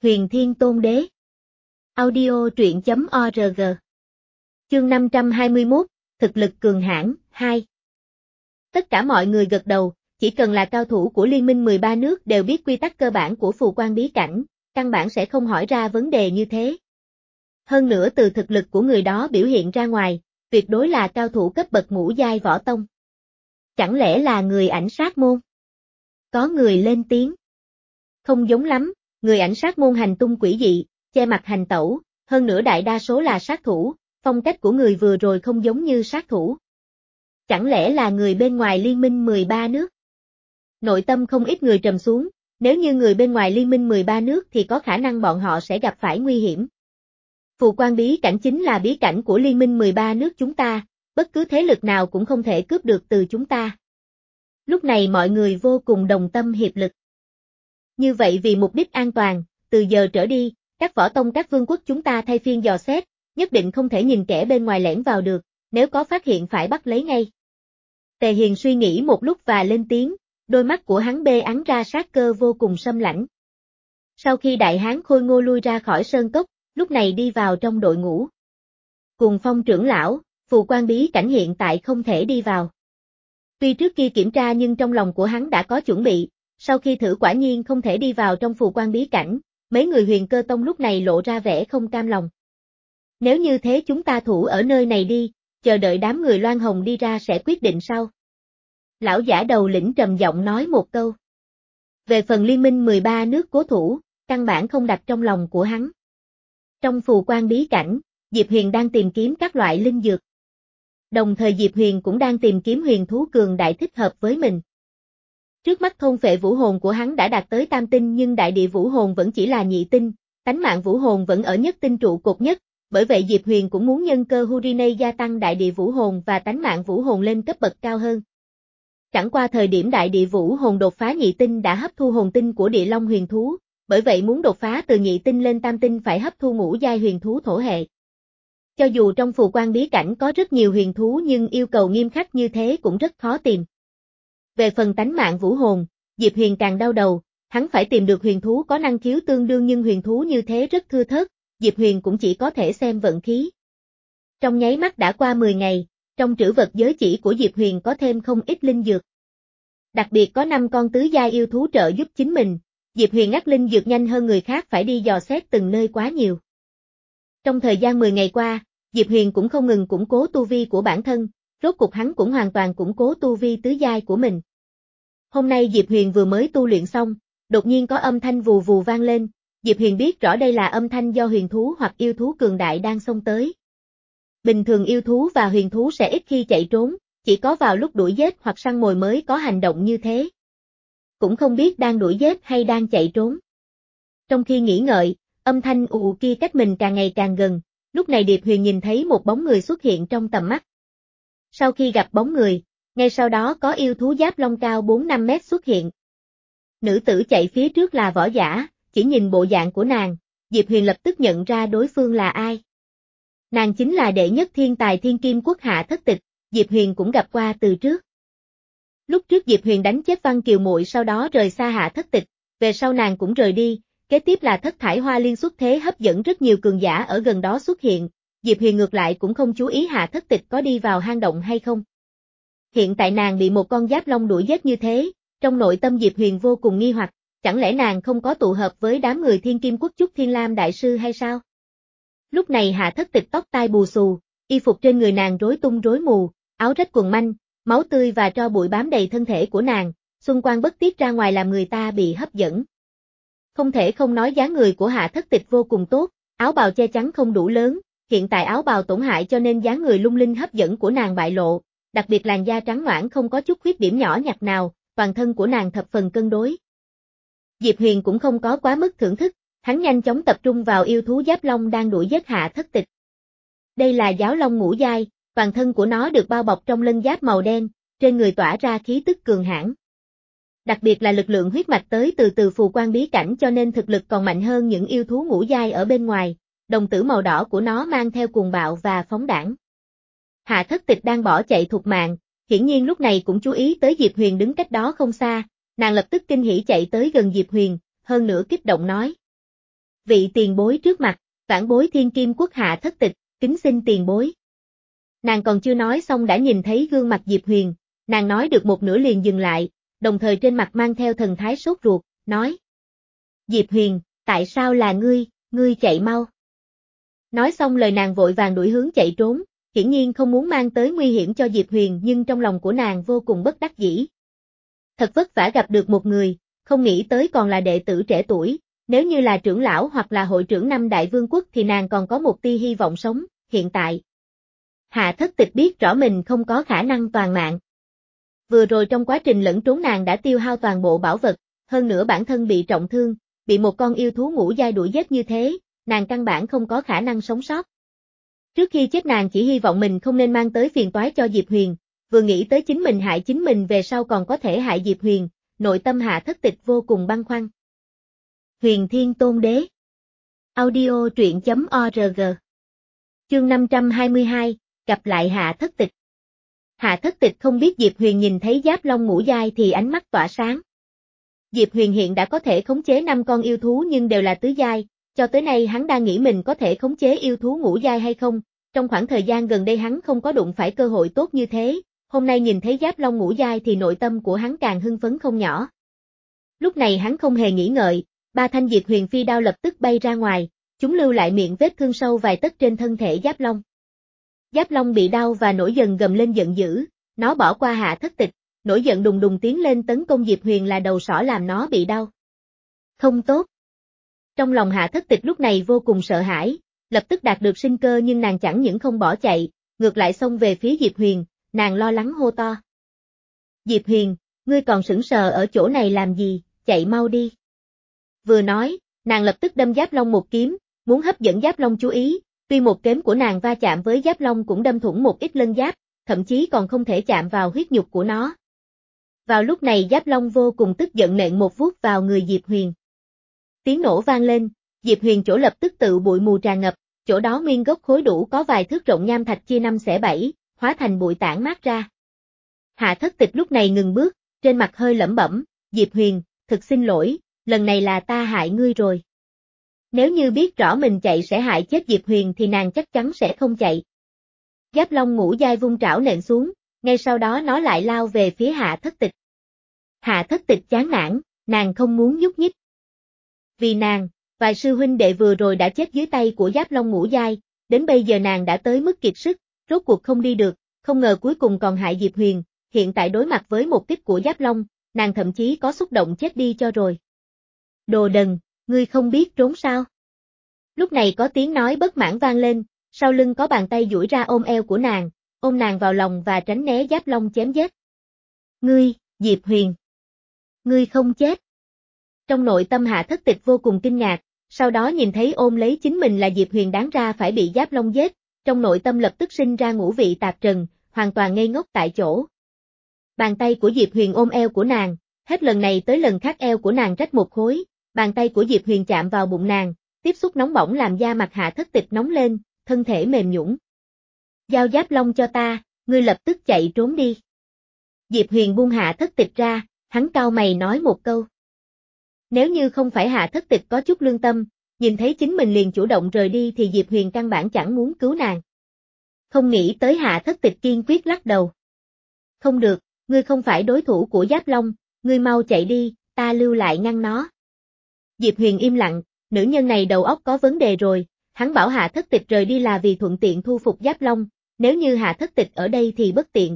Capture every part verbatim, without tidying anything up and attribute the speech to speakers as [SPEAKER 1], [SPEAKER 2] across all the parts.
[SPEAKER 1] Huyền Thiên Tôn Đế. Audio truyện chấm org. Chương năm trăm hai mươi mốt, thực lực cường hãn, hai. Tất cả mọi người gật đầu, chỉ cần là cao thủ của Liên minh mười ba nước đều biết quy tắc cơ bản của phù quan bí cảnh, căn bản sẽ không hỏi ra vấn đề như thế. Hơn nữa từ thực lực của người đó biểu hiện ra ngoài, tuyệt đối là cao thủ cấp bậc ngũ giai võ tông. Chẳng lẽ là người ảnh sát môn? Có người lên tiếng. Không giống lắm, người ảnh sát môn hành tung quỷ dị, che mặt hành tẩu, hơn nữa đại đa số là sát thủ, phong cách của người vừa rồi không giống như sát thủ. Chẳng lẽ là người bên ngoài liên minh mười ba nước? Nội tâm không ít người trầm xuống, nếu như người bên ngoài liên minh mười ba nước thì có khả năng bọn họ sẽ gặp phải nguy hiểm. Phù quan bí cảnh chính là bí cảnh của liên minh mười ba nước chúng ta, bất cứ thế lực nào cũng không thể cướp được từ chúng ta. Lúc này mọi người vô cùng đồng tâm hiệp lực. Như vậy vì mục đích an toàn, từ giờ trở đi, các võ tông các vương quốc chúng ta thay phiên dò xét, nhất định không thể nhìn kẻ bên ngoài lẻn vào được, nếu có phát hiện phải bắt lấy ngay. Tề Hiền suy nghĩ một lúc và lên tiếng, đôi mắt của hắn bê ắn ra sát cơ vô cùng sâm lãnh. Sau khi đại hán Khôi Ngô lui ra khỏi sơn cốc, lúc này đi vào trong đội ngũ. Cùng Phong trưởng lão, phù quan bí cảnh hiện tại không thể đi vào. Tuy trước kia kiểm tra nhưng trong lòng của hắn đã có chuẩn bị, sau khi thử quả nhiên không thể đi vào trong phù quan bí cảnh, mấy người Huyền Cơ Tông lúc này lộ ra vẻ không cam lòng. Nếu như thế chúng ta thủ ở nơi này đi, chờ đợi đám người Loan Hồng đi ra sẽ quyết định sau. Lão giả đầu lĩnh trầm giọng nói một câu. Về phần liên minh mười ba nước cố thủ, căn bản không đặt trong lòng của hắn. Trong phù quan bí cảnh, Diệp Huyền đang tìm kiếm các loại linh dược. Đồng thời Diệp Huyền cũng đang tìm kiếm huyền thú cường đại thích hợp với mình. Trước mắt thôn phệ vũ hồn của hắn đã đạt tới tam tinh nhưng đại địa vũ hồn vẫn chỉ là nhị tinh, tánh mạng vũ hồn vẫn ở nhất tinh trụ cột nhất, bởi vậy Diệp Huyền cũng muốn nhân cơ Hurine gia tăng đại địa vũ hồn và tánh mạng vũ hồn lên cấp bậc cao hơn. Chẳng qua thời điểm đại địa vũ hồn đột phá nhị tinh đã hấp thu hồn tinh của địa long huyền thú, bởi vậy muốn đột phá từ nhị tinh lên tam tinh phải hấp thu ngũ giai huyền thú thổ hệ. Cho dù trong phù quan bí cảnh có rất nhiều huyền thú nhưng yêu cầu nghiêm khắc như thế cũng rất khó tìm. Về phần tánh mạng vũ hồn, Diệp Huyền càng đau đầu, hắn phải tìm được huyền thú có năng khiếu tương đương nhưng huyền thú như thế rất thưa thớt, Diệp Huyền cũng chỉ có thể xem vận khí. Trong nháy mắt đã qua mười ngày, trong trữ vật giới chỉ của Diệp Huyền có thêm không ít linh dược. Đặc biệt có năm con tứ giai yêu thú trợ giúp chính mình, Diệp Huyền ngắt linh dược nhanh hơn người khác phải đi dò xét từng nơi quá nhiều. Trong thời gian mười ngày qua, Diệp Huyền cũng không ngừng củng cố tu vi của bản thân, rốt cục hắn cũng hoàn toàn củng cố tu vi tứ giai của mình. Hôm nay Diệp Huyền vừa mới tu luyện xong, đột nhiên có âm thanh vù vù vang lên, Diệp Huyền biết rõ đây là âm thanh do huyền thú hoặc yêu thú cường đại đang xông tới. Bình thường yêu thú và huyền thú sẽ ít khi chạy trốn, chỉ có vào lúc đuổi giết hoặc săn mồi mới có hành động như thế. Cũng không biết đang đuổi giết hay đang chạy trốn. Trong khi nghĩ ngợi, âm thanh ù ù kia cách mình càng ngày càng gần, lúc này Diệp Huyền nhìn thấy một bóng người xuất hiện trong tầm mắt. Sau khi gặp bóng người, ngay sau đó có yêu thú giáp long cao bốn năm mét xuất hiện. Nữ tử chạy phía trước là võ giả, chỉ nhìn bộ dạng của nàng, Diệp Huyền lập tức nhận ra đối phương là ai. Nàng chính là đệ nhất thiên tài thiên kim quốc Hạ Thất Tịch, Diệp Huyền cũng gặp qua từ trước. Lúc trước Diệp Huyền đánh chết Văn Kiều Muội sau đó rời xa Hạ Thất Tịch, về sau nàng cũng rời đi, kế tiếp là Thất Thải Hoa Liên xuất thế hấp dẫn rất nhiều cường giả ở gần đó xuất hiện, Diệp Huyền ngược lại cũng không chú ý Hạ Thất Tịch có đi vào hang động hay không. Hiện tại nàng bị một con giáp long đuổi giết như thế, trong nội tâm Diệp Huyền vô cùng nghi hoặc, chẳng lẽ nàng không có tụ hợp với đám người Thiên Kim Quốc Chúc Thiên Lam Đại Sư hay sao? Lúc này Hạ Thất Tịch tóc tai bù xù, y phục trên người nàng rối tung rối mù, áo rách quần manh, máu tươi và tro bụi bám đầy thân thể của nàng, xung quanh bất tiết ra ngoài làm người ta bị hấp dẫn. Không thể không nói dáng người của Hạ Thất Tịch vô cùng tốt, áo bào che chắn không đủ lớn, hiện tại áo bào tổn hại cho nên dáng người lung linh hấp dẫn của nàng bại lộ, đặc biệt làn da trắng nõn không có chút khuyết điểm nhỏ nhặt nào, toàn thân của nàng thập phần cân đối. Diệp Huyền cũng không có quá mức thưởng thức, hắn nhanh chóng tập trung vào yêu thú giáp long đang đuổi giết Hạ Thất Tịch. Đây là giáo long ngũ giai, toàn thân của nó được bao bọc trong lân giáp màu đen, trên người tỏa ra khí tức cường hãn. Đặc biệt là lực lượng huyết mạch tới từ từ phù quan bí cảnh cho nên thực lực còn mạnh hơn những yêu thú ngũ giai ở bên ngoài, đồng tử màu đỏ của nó mang theo cuồng bạo và phóng đãng. Hạ Thất Tịch đang bỏ chạy thục mạng, hiển nhiên lúc này cũng chú ý tới Diệp Huyền đứng cách đó không xa, nàng lập tức kinh hỉ chạy tới gần Diệp Huyền, hơn nữa kích động nói. Vị tiền bối trước mặt, vãn bối Thiên Kim Quốc Hạ Thất Tịch, kính xin tiền bối. Nàng còn chưa nói xong đã nhìn thấy gương mặt Diệp Huyền, nàng nói được một nửa liền dừng lại, đồng thời trên mặt mang theo thần thái sốt ruột, nói. Diệp Huyền, tại sao là ngươi, ngươi chạy mau. Nói xong lời nàng vội vàng đuổi hướng chạy trốn, hiển nhiên không muốn mang tới nguy hiểm cho Diệp Huyền nhưng trong lòng của nàng vô cùng bất đắc dĩ. Thật vất vả gặp được một người, không nghĩ tới còn là đệ tử trẻ tuổi, nếu như là trưởng lão hoặc là hội trưởng năm đại vương quốc thì nàng còn có một tia hy vọng sống, hiện tại. Hạ Thất Tịch biết rõ mình không có khả năng toàn mạng. Vừa rồi trong quá trình lẫn trốn nàng đã tiêu hao toàn bộ bảo vật, hơn nữa bản thân bị trọng thương, bị một con yêu thú ngũ giai đuổi giết như thế, nàng căn bản không có khả năng sống sót. Trước khi chết nàng chỉ hy vọng mình không nên mang tới phiền toái cho Diệp Huyền, vừa nghĩ tới chính mình hại chính mình về sau còn có thể hại Diệp Huyền, nội tâm Hạ Thất Tịch vô cùng băn khoăn. Huyền Thiên Tôn Đế. Audio truyện chấm org. Chương năm trăm hai mươi hai, gặp lại Hạ Thất Tịch. Hạ Thất Tịch không biết Diệp Huyền nhìn thấy Giáp Long ngũ giai thì ánh mắt tỏa sáng. Diệp Huyền hiện đã có thể khống chế năm con yêu thú nhưng đều là tứ giai, cho tới nay hắn đang nghĩ mình có thể khống chế yêu thú ngũ giai hay không, trong khoảng thời gian gần đây hắn không có đụng phải cơ hội tốt như thế, hôm nay nhìn thấy Giáp Long ngũ giai thì nội tâm của hắn càng hưng phấn không nhỏ. Lúc này hắn không hề nghĩ ngợi, ba thanh Diệp Huyền phi đao lập tức bay ra ngoài, chúng lưu lại miệng vết thương sâu vài tấc trên thân thể Giáp Long. Giáp Long bị đau và nổi dần gầm lên giận dữ, nó bỏ qua Hạ Thất Tịch, nổi giận đùng đùng tiến lên tấn công Diệp Huyền là đầu sỏ làm nó bị đau. Không tốt. Trong lòng Hạ Thất Tịch lúc này vô cùng sợ hãi, lập tức đạt được sinh cơ nhưng nàng chẳng những không bỏ chạy, ngược lại xông về phía Diệp Huyền, nàng lo lắng hô to. Diệp Huyền, ngươi còn sững sờ ở chỗ này làm gì, chạy mau đi. Vừa nói, nàng lập tức đâm Giáp Long một kiếm, muốn hấp dẫn Giáp Long chú ý, tuy một kiếm của nàng va chạm với Giáp Long cũng đâm thủng một ít lân giáp, thậm chí còn không thể chạm vào huyết nhục của nó. Vào lúc này Giáp Long vô cùng tức giận nện một vuốt vào người Diệp Huyền. Tiếng nổ vang lên, Diệp Huyền chỗ lập tức tự bụi mù tràn ngập, chỗ đó nguyên gốc khối đủ có vài thước rộng nham thạch chia năm xẻ bảy, hóa thành bụi tản mát ra. Hạ Thất Tịch lúc này ngừng bước, trên mặt hơi lẩm bẩm, Diệp Huyền, thực xin lỗi, lần này là ta hại ngươi rồi. Nếu như biết rõ mình chạy sẽ hại chết Diệp Huyền thì nàng chắc chắn sẽ không chạy. Giáp Long ngũ giai vung trảo nện xuống, ngay sau đó nó lại lao về phía Hạ Thất Tịch. Hạ Thất Tịch chán nản, nàng không muốn nhúc nhích. Vì nàng, vài sư huynh đệ vừa rồi đã chết dưới tay của Giáp Long ngũ giai, đến bây giờ nàng đã tới mức kiệt sức, rốt cuộc không đi được, không ngờ cuối cùng còn hại Diệp Huyền, hiện tại đối mặt với một kích của Giáp Long, nàng thậm chí có xúc động chết đi cho rồi. Đồ đần, ngươi không biết trốn sao? Lúc này có tiếng nói bất mãn vang lên, sau lưng có bàn tay duỗi ra ôm eo của nàng, ôm nàng vào lòng và tránh né Giáp Long chém giết. Ngươi, Diệp Huyền. Ngươi không chết. Trong nội tâm Hạ Thất Tịch vô cùng kinh ngạc, sau đó nhìn thấy ôm lấy chính mình là Diệp Huyền đáng ra phải bị Giáp Long giết, trong nội tâm lập tức sinh ra ngũ vị tạp trần, hoàn toàn ngây ngốc tại chỗ. Bàn tay của Diệp Huyền ôm eo của nàng, hết lần này tới lần khác eo của nàng rách một khối, bàn tay của Diệp Huyền chạm vào bụng nàng, tiếp xúc nóng bỏng làm da mặt Hạ Thất Tịch nóng lên, thân thể mềm nhũn. Giao Giáp Long cho ta, ngươi lập tức chạy trốn đi. Diệp Huyền buông Hạ Thất Tịch ra, hắn cau mày nói một câu. Nếu như không phải Hạ Thất Tịch có chút lương tâm, nhìn thấy chính mình liền chủ động rời đi thì Diệp Huyền căn bản chẳng muốn cứu nàng. Không nghĩ tới Hạ Thất Tịch kiên quyết lắc đầu. Không được, ngươi không phải đối thủ của Giáp Long, ngươi mau chạy đi, ta lưu lại ngăn nó. Diệp Huyền im lặng, nữ nhân này đầu óc có vấn đề rồi, hắn bảo Hạ Thất Tịch rời đi là vì thuận tiện thu phục Giáp Long, nếu như Hạ Thất Tịch ở đây thì bất tiện.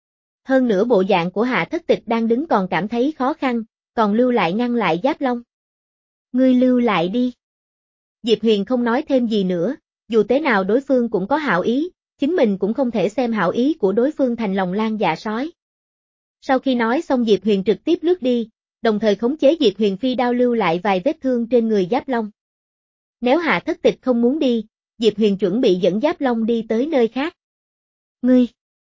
[SPEAKER 1] Hơn nữa bộ dạng của Hạ Thất Tịch đang đứng còn cảm thấy khó khăn, còn lưu lại ngăn lại Giáp Long. Ngươi lưu lại đi. Diệp Huyền không nói thêm gì nữa, dù thế nào đối phương cũng có hảo ý, chính mình cũng không thể xem hảo ý của đối phương thành lòng lan dạ sói. Sau khi nói xong Diệp Huyền trực tiếp lướt đi, đồng thời khống chế Diệp Huyền phi đao lưu lại vài vết thương trên người Giáp Long. Nếu Hạ Thất Tịch không muốn đi, Diệp Huyền chuẩn bị dẫn Giáp Long đi tới nơi khác. Ngươi!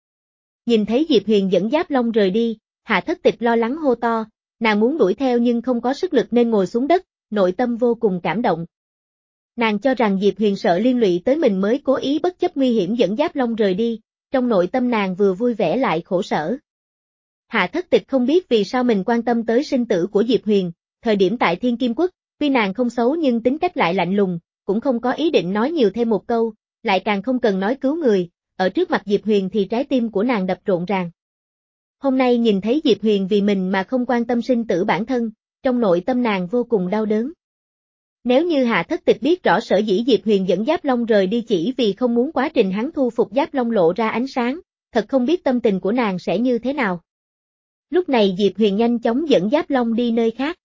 [SPEAKER 1] Nhìn thấy Diệp Huyền dẫn Giáp Long rời đi, Hạ Thất Tịch lo lắng hô to, nàng muốn đuổi theo nhưng không có sức lực nên ngồi xuống đất, nội tâm vô cùng cảm động. Nàng cho rằng Diệp Huyền sợ liên lụy tới mình mới cố ý bất chấp nguy hiểm dẫn Giáp Long rời đi, trong nội tâm nàng vừa vui vẻ lại khổ sở. Hạ Thất Tịch không biết vì sao mình quan tâm tới sinh tử của Diệp Huyền, thời điểm tại Thiên Kim Quốc, Tuy nàng không xấu nhưng tính cách lại lạnh lùng, cũng không có ý định nói nhiều thêm một câu, lại càng không cần nói cứu người, ở trước mặt Diệp Huyền thì trái tim của nàng đập rộn ràng. Hôm nay nhìn thấy Diệp Huyền vì mình mà không quan tâm sinh tử bản thân, trong nội tâm nàng vô cùng đau đớn. Nếu như Hạ Thất Tịch biết rõ sở dĩ Diệp Huyền dẫn Giáp Long rời đi chỉ vì không muốn quá trình hắn thu phục Giáp Long lộ ra ánh sáng, thật không biết tâm tình của nàng sẽ như thế nào. Lúc này Diệp Huyền nhanh chóng dẫn Giáp Long đi nơi khác.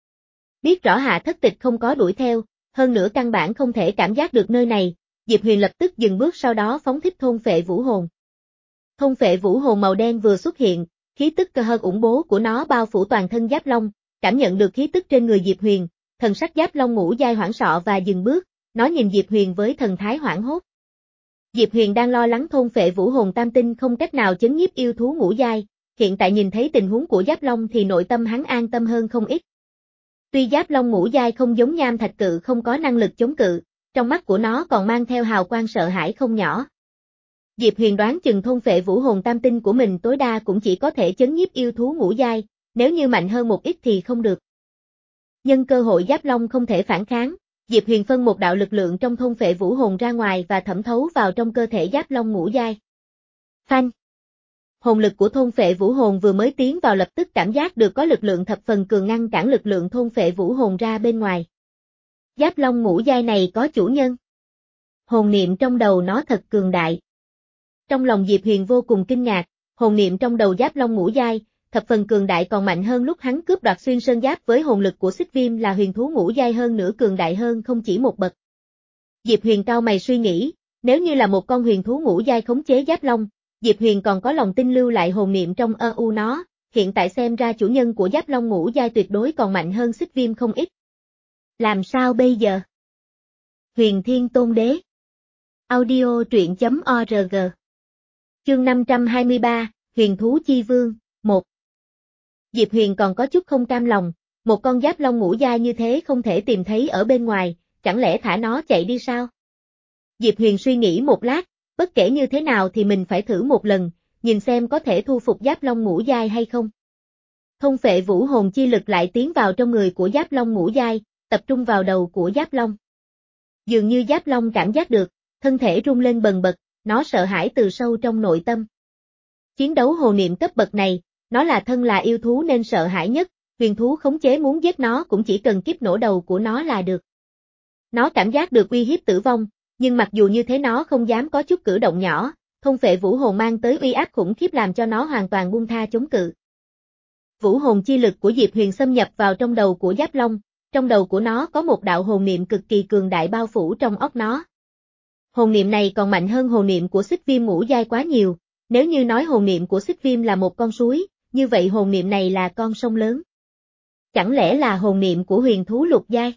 [SPEAKER 1] Biết rõ Hạ Thất Tịch không có đuổi theo, hơn nữa căn bản không thể cảm giác được nơi này, Diệp Huyền lập tức dừng bước sau đó phóng thích thôn phệ vũ hồn. Thôn phệ vũ hồn màu đen vừa xuất hiện, khí tức cơ hơn ủng bố của nó bao phủ toàn thân Giáp Long, cảm nhận được khí tức trên người Diệp Huyền, thần sắc Giáp Long ngũ giai hoảng sợ và dừng bước, nó nhìn Diệp Huyền với thần thái hoảng hốt. Diệp Huyền đang lo lắng thôn phệ vũ hồn tam tinh không cách nào chấn nhiếp yêu thú ngũ giai, hiện tại nhìn thấy tình huống của Giáp Long thì nội tâm hắn an tâm hơn không ít. Tuy Giáp Long ngũ giai không giống Nham Thạch Cự không có năng lực chống cự, trong mắt của nó còn mang theo hào quang sợ hãi không nhỏ. Diệp Huyền đoán chừng thôn phệ vũ hồn tam tinh của mình tối đa cũng chỉ có thể chấn nhiếp yêu thú ngũ giai, nếu như mạnh hơn một ít thì không được. Nhân cơ hội Giáp Long không thể phản kháng, Diệp Huyền phân một đạo lực lượng trong thôn phệ vũ hồn ra ngoài và thẩm thấu vào trong cơ thể Giáp Long ngũ giai. Phanh! Hồn lực của thôn phệ vũ hồn vừa mới tiến vào lập tức cảm giác được có lực lượng thập phần cường ngăn cản lực lượng thôn phệ vũ hồn ra bên ngoài. Giáp Long ngũ giai này có chủ nhân. Hồn niệm trong đầu nó thật cường đại. Trong lòng Diệp Huyền vô cùng kinh ngạc, hồn niệm trong đầu Giáp Long ngũ giai, thập phần cường đại còn mạnh hơn lúc hắn cướp đoạt xuyên sơn giáp với hồn lực của Xích Viêm là huyền thú ngũ giai hơn nữa cường đại hơn không chỉ một bậc. Diệp Huyền cau mày suy nghĩ, nếu như là một con huyền thú ngũ giai khống chế Giáp Long, Diệp Huyền còn có lòng tin lưu lại hồn niệm trong ơ u nó, hiện tại xem ra chủ nhân của Giáp Long ngũ giai tuyệt đối còn mạnh hơn Xích Viêm không ít. Làm sao bây giờ? Huyền Thiên Tôn Đế. Audio truyện chấm org. Chương năm trăm hai mươi ba, Huyền Thú Chi Vương, một. Diệp Huyền còn có chút không cam lòng, một con Giáp Long ngũ giai như thế không thể tìm thấy ở bên ngoài, chẳng lẽ thả nó chạy đi sao? Diệp Huyền suy nghĩ một lát, bất kể như thế nào thì mình phải thử một lần, nhìn xem có thể thu phục Giáp Long ngũ giai hay không. Thôn phệ vũ hồn chi lực lại tiến vào trong người của Giáp Long ngũ giai, tập trung vào đầu của Giáp Long. Dường như Giáp Long cảm giác được, thân thể rung lên bần bật, nó sợ hãi từ sâu trong nội tâm. Chiến đấu hồ niệm cấp bậc này, nó là thân là yêu thú nên sợ hãi nhất, huyền thú khống chế muốn giết nó cũng chỉ cần kiếp nổ đầu của nó là được. Nó cảm giác được uy hiếp tử vong, nhưng mặc dù như thế nó không dám có chút cử động nhỏ, thôn phệ vũ hồn mang tới uy áp khủng khiếp làm cho nó hoàn toàn buông tha chống cự. Vũ hồn chi lực của Diệp Huyền xâm nhập vào trong đầu của Giáp Long, trong đầu của nó có một đạo hồn niệm cực kỳ cường đại bao phủ trong óc nó. Hồn niệm này còn mạnh hơn hồn niệm của Xích Viêm ngũ giai quá nhiều, nếu như nói hồn niệm của Xích Viêm là một con suối, như vậy hồn niệm này là con sông lớn. Chẳng lẽ là hồn niệm của huyền thú lục giai?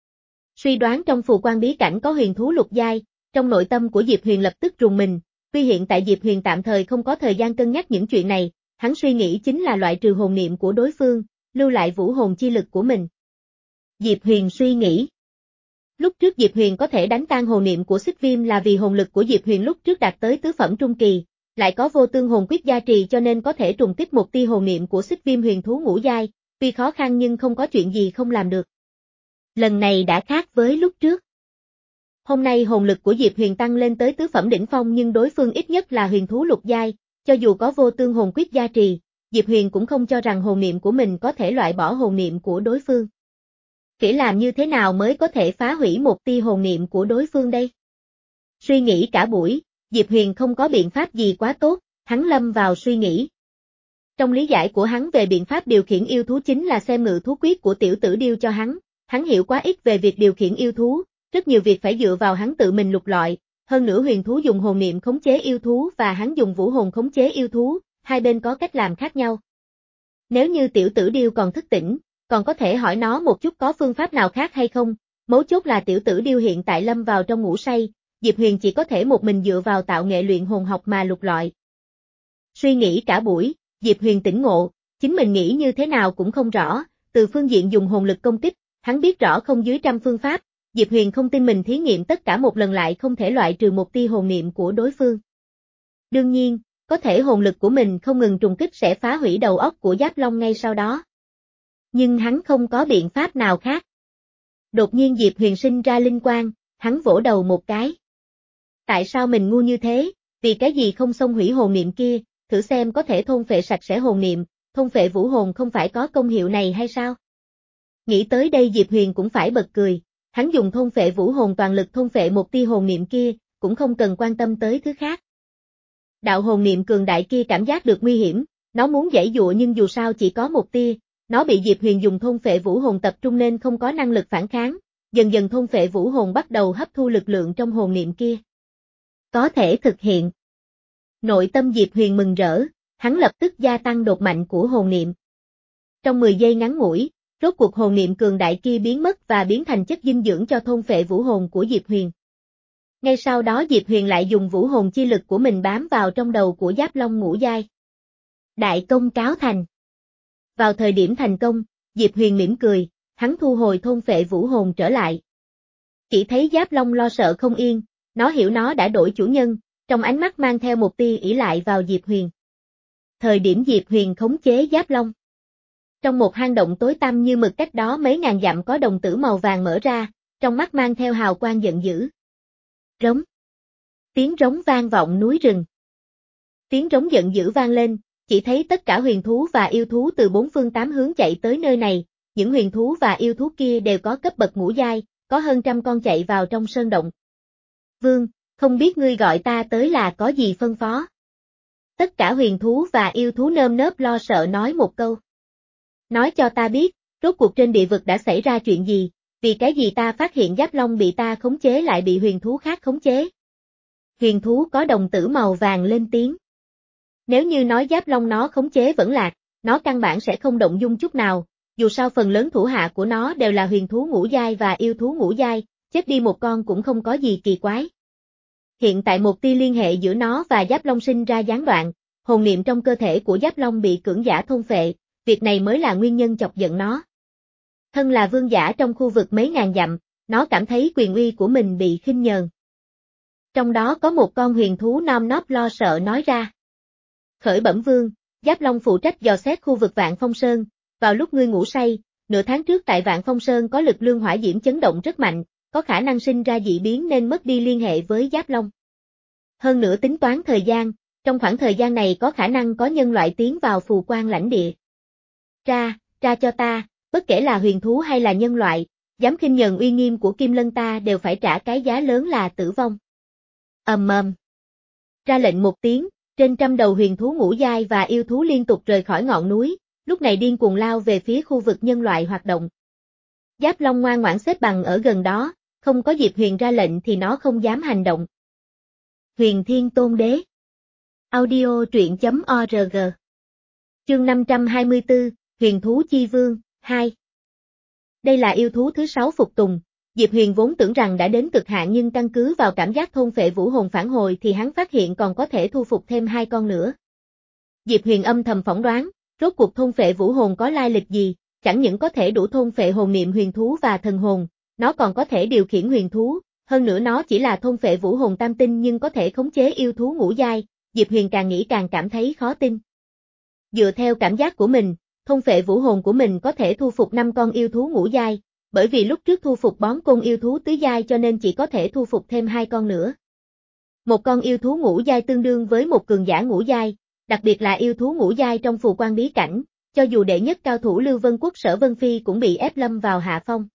[SPEAKER 1] Suy đoán trong phù quan bí cảnh có huyền thú lục giai, trong nội tâm của Diệp Huyền lập tức rùng mình, tuy hiện tại Diệp Huyền tạm thời không có thời gian cân nhắc những chuyện này, hắn suy nghĩ chính là loại trừ hồn niệm của đối phương, lưu lại vũ hồn chi lực của mình. Diệp Huyền suy nghĩ. Lúc trước Diệp Huyền có thể đánh tan hồn niệm của Xích Viêm là vì hồn lực của Diệp Huyền lúc trước đạt tới tứ phẩm trung kỳ, lại có vô tương hồn quyết gia trì cho nên có thể trùng kích một tia hồn niệm của Xích Viêm huyền thú ngũ giai, tuy khó khăn nhưng không có chuyện gì không làm được. Lần này đã khác với lúc trước. Hôm nay hồn lực của Diệp Huyền tăng lên tới tứ phẩm đỉnh phong nhưng đối phương ít nhất là huyền thú lục giai, cho dù có vô tương hồn quyết gia trì, Diệp Huyền cũng không cho rằng hồn niệm của mình có thể loại bỏ hồn niệm của đối phương. Phải làm như thế nào mới có thể phá hủy một tia hồn niệm của đối phương đây? Suy nghĩ cả buổi, Diệp Huyền không có biện pháp gì quá tốt, hắn lâm vào suy nghĩ. Trong lý giải của hắn về biện pháp điều khiển yêu thú chính là xem ngự thú quyết của tiểu tử điêu cho hắn, hắn hiểu quá ít về việc điều khiển yêu thú, rất nhiều việc phải dựa vào hắn tự mình lục lọi, hơn nữa huyền thú dùng hồn niệm khống chế yêu thú và hắn dùng vũ hồn khống chế yêu thú, hai bên có cách làm khác nhau. Nếu như tiểu tử điêu còn thức tỉnh, còn có thể hỏi nó một chút có phương pháp nào khác hay không, mấu chốt là tiểu tử điêu hiện tại lâm vào trong ngủ say, Diệp Huyền chỉ có thể một mình dựa vào tạo nghệ luyện hồn học mà lục lọi. Suy nghĩ cả buổi, Diệp Huyền tỉnh ngộ, chính mình nghĩ như thế nào cũng không rõ, từ phương diện dùng hồn lực công kích, hắn biết rõ không dưới trăm phương pháp, Diệp Huyền không tin mình thí nghiệm tất cả một lần lại không thể loại trừ một tia hồn niệm của đối phương. Đương nhiên, có thể hồn lực của mình không ngừng trùng kích sẽ phá hủy đầu óc của Giáp Long ngay sau đó. Nhưng hắn không có biện pháp nào khác. Đột nhiên Diệp Huyền sinh ra linh quang, hắn vỗ đầu một cái. Tại sao mình ngu như thế, vì cái gì không xông hủy hồn niệm kia, thử xem có thể thôn phệ sạch sẽ hồn niệm, thôn phệ vũ hồn không phải có công hiệu này hay sao? Nghĩ tới đây Diệp Huyền cũng phải bật cười, hắn dùng thôn phệ vũ hồn toàn lực thôn phệ một tia hồn niệm kia, cũng không cần quan tâm tới thứ khác. Đạo hồn niệm cường đại kia cảm giác được nguy hiểm, nó muốn giãy giụa nhưng dù sao chỉ có một tia, nó bị Diệp Huyền dùng thôn phệ vũ hồn tập trung nên không có năng lực phản kháng, dần dần thôn phệ vũ hồn bắt đầu hấp thu lực lượng trong hồn niệm kia. Có thể thực hiện. Nội tâm Diệp Huyền mừng rỡ, hắn lập tức gia tăng đột mạnh của hồn niệm. Trong mười giây ngắn ngủi, rốt cuộc hồn niệm cường đại kia biến mất và biến thành chất dinh dưỡng cho thôn phệ vũ hồn của Diệp Huyền. Ngay sau đó Diệp Huyền lại dùng vũ hồn chi lực của mình bám vào trong đầu của Giáp Long ngũ giai. Đại công cáo thành. Vào thời điểm thành công, Diệp Huyền mỉm cười, hắn thu hồi thôn phệ vũ hồn trở lại. Chỉ thấy Giáp Long lo sợ không yên, nó hiểu nó đã đổi chủ nhân, trong ánh mắt mang theo một tia ỷ lại vào Diệp Huyền. Thời điểm Diệp Huyền khống chế Giáp Long. Trong một hang động tối tăm như mực cách đó mấy ngàn dặm có đồng tử màu vàng mở ra, trong mắt mang theo hào quang giận dữ. Rống. Tiếng rống vang vọng núi rừng. Tiếng rống giận dữ vang lên, chỉ thấy tất cả huyền thú và yêu thú từ bốn phương tám hướng chạy tới nơi này, những huyền thú và yêu thú kia đều có cấp bậc ngũ giai, có hơn trăm con chạy vào trong sơn động. Vương, không biết ngươi gọi ta tới là có gì phân phó? Tất cả huyền thú và yêu thú nơm nớp lo sợ nói một câu. Nói cho ta biết, rốt cuộc trên địa vực đã xảy ra chuyện gì, vì cái gì ta phát hiện Giáp Long bị ta khống chế lại bị huyền thú khác khống chế. Huyền thú có đồng tử màu vàng lên tiếng. Nếu như nói Giáp Long nó khống chế vẫn lạc, nó căn bản sẽ không động dung chút nào, dù sao phần lớn thủ hạ của nó đều là huyền thú ngũ giai và yêu thú ngũ giai, chết đi một con cũng không có gì kỳ quái. Hiện tại một tia liên hệ giữa nó và Giáp Long sinh ra gián đoạn, hồn niệm trong cơ thể của Giáp Long bị cưỡng giả thôn phệ, việc này mới là nguyên nhân chọc giận nó. Thân là vương giả trong khu vực mấy ngàn dặm, nó cảm thấy quyền uy của mình bị khinh nhờn. Trong đó có một con huyền thú nom nóp lo sợ nói ra. Khởi bẩm vương, Giáp Long phụ trách dò xét khu vực Vạn Phong Sơn, vào lúc ngươi ngủ say, nửa tháng trước tại Vạn Phong Sơn có lực lượng hỏa diễm chấn động rất mạnh, có khả năng sinh ra dị biến nên mất đi liên hệ với Giáp Long. Hơn nữa tính toán thời gian, trong khoảng thời gian này có khả năng có nhân loại tiến vào phù quan lãnh địa. Tra, tra cho ta, bất kể là huyền thú hay là nhân loại, dám khinh nhờn uy nghiêm của Kim Lân ta đều phải trả cái giá lớn là tử vong. Ầm ầm. Ra lệnh một tiếng, trên trăm đầu huyền thú ngũ giai và yêu thú liên tục rời khỏi ngọn núi, lúc này điên cuồng lao về phía khu vực nhân loại hoạt động. Giáp Long ngoan ngoãn xếp bằng ở gần đó, không có Diệp Huyền ra lệnh thì nó không dám hành động. Huyền Thiên Tôn Đế. Audio truyện chấm org. Chương năm trăm hai mươi tư, Huyền Thú Chi Vương, hai. Đây là yêu thú thứ sáu phục tùng, Diệp Huyền vốn tưởng rằng đã đến cực hạn nhưng căn cứ vào cảm giác thôn phệ vũ hồn phản hồi thì hắn phát hiện còn có thể thu phục thêm hai con nữa. Diệp Huyền âm thầm phỏng đoán, rốt cuộc thôn phệ vũ hồn có lai lịch gì, chẳng những có thể đủ thôn phệ hồn niệm huyền thú và thần hồn, nó còn có thể điều khiển huyền thú, hơn nữa nó chỉ là thôn phệ vũ hồn tam tinh nhưng có thể khống chế yêu thú ngũ giai, Diệp Huyền càng nghĩ càng cảm thấy khó tin. Dựa theo cảm giác của mình, thôn phệ vũ hồn của mình có thể thu phục năm con yêu thú ngũ giai, bởi vì lúc trước thu phục bón côn yêu thú tứ giai cho nên chỉ có thể thu phục thêm hai con nữa. Một con yêu thú ngũ giai tương đương với một cường giả ngũ giai, đặc biệt là yêu thú ngũ giai trong phù quan bí cảnh, cho dù đệ nhất cao thủ Lưu Vân Quốc Sở Vân Phi cũng bị ép lâm vào hạ phong.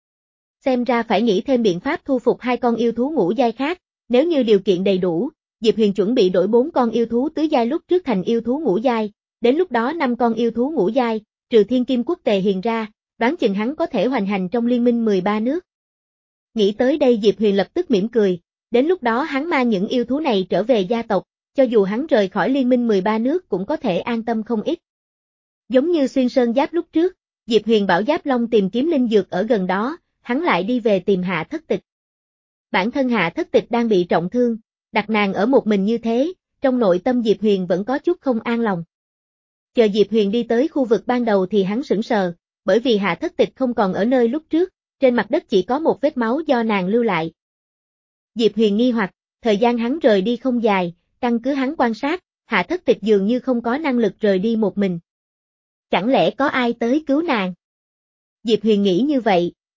[SPEAKER 1] Xem ra phải nghĩ thêm biện pháp thu phục hai con yêu thú ngũ giai khác, nếu như điều kiện đầy đủ, Diệp Huyền chuẩn bị đổi bốn con yêu thú tứ giai lúc trước thành yêu thú ngũ giai, đến lúc đó năm con yêu thú ngũ giai, trừ Thiên Kim Quốc Tề Hiền ra, đoán chừng hắn có thể hoành hành trong liên minh mười ba nước. Nghĩ tới đây Diệp Huyền lập tức mỉm cười, đến lúc đó hắn mang những yêu thú này trở về gia tộc, cho dù hắn rời khỏi liên minh mười ba nước cũng có thể an tâm không ít. Giống như Xuyên Sơn Giáp lúc trước, Diệp Huyền bảo Giáp Long tìm kiếm linh dược ở gần đó, hắn lại đi về tìm Hạ Thất Tịch. Bản thân Hạ Thất Tịch đang bị trọng thương, đặt nàng ở một mình như thế, trong nội tâm Diệp Huyền vẫn có chút không an lòng. Chờ Diệp Huyền đi tới khu vực ban đầu thì hắn sững sờ, bởi vì Hạ Thất Tịch không còn ở nơi lúc trước, trên mặt đất chỉ có một vết máu do nàng lưu lại. Diệp Huyền nghi hoặc, thời gian hắn rời đi không dài, căn cứ hắn quan sát, Hạ Thất Tịch dường như không có năng lực rời đi một mình. Chẳng lẽ có ai tới cứu nàng? Diệp Huyền nghĩ như vậy,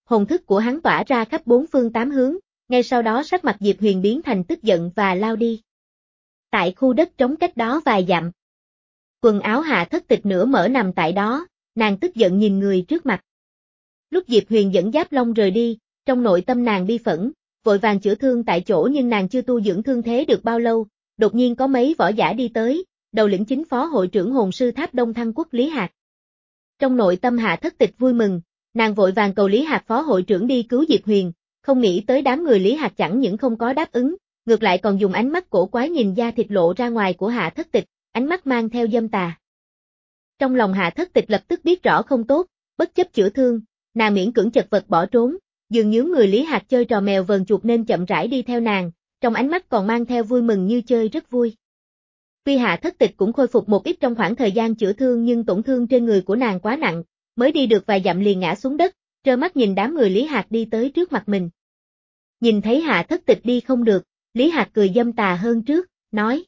[SPEAKER 1] hồn thức của hắn tỏa ra khắp bốn phương tám hướng, ngay sau đó sắc mặt Diệp Huyền biến thành tức giận và lao đi. Tại khu đất trống cách đó vài dặm, quần áo Hạ Thất Tịch nửa mở nằm tại đó, nàng tức giận nhìn người trước mặt. Lúc Diệp Huyền dẫn Giáp Long rời đi, trong nội tâm nàng bi phẫn, vội vàng chữa thương tại chỗ nhưng nàng chưa tu dưỡng thương thế được bao lâu, đột nhiên có mấy võ giả đi tới, đầu lĩnh chính phó hội trưởng hồn sư tháp Đông Thăng Quốc Lý Hạc. Trong nội tâm Hạ Thất Tịch vui mừng, nàng vội vàng cầu Lý Hạc phó hội trưởng đi cứu Diệp Huyền, không nghĩ tới đám người Lý Hạc chẳng những không có đáp ứng, ngược lại còn dùng ánh mắt cổ quái nhìn da thịt lộ ra ngoài của Hạ Thất Tịch, ánh mắt mang theo dâm tà. Trong lòng Hạ Thất Tịch lập tức biết rõ không tốt, bất chấp chữa thương, nàng miễn cưỡng chật vật bỏ trốn, dường như người Lý Hạc chơi trò mèo vờn chuột nên chậm rãi đi theo nàng, trong ánh mắt còn mang theo vui mừng như chơi rất vui. Tuy Hạ Thất Tịch cũng khôi phục một ít trong khoảng thời gian chữa thương nhưng tổn thương trên người của nàng quá nặng, mới đi được vài dặm liền ngã xuống đất, trơ mắt nhìn đám người Lý Hạc đi tới trước mặt mình. Nhìn thấy Hạ Thất Tịch đi không được, Lý Hạc cười dâm tà hơn trước, nói: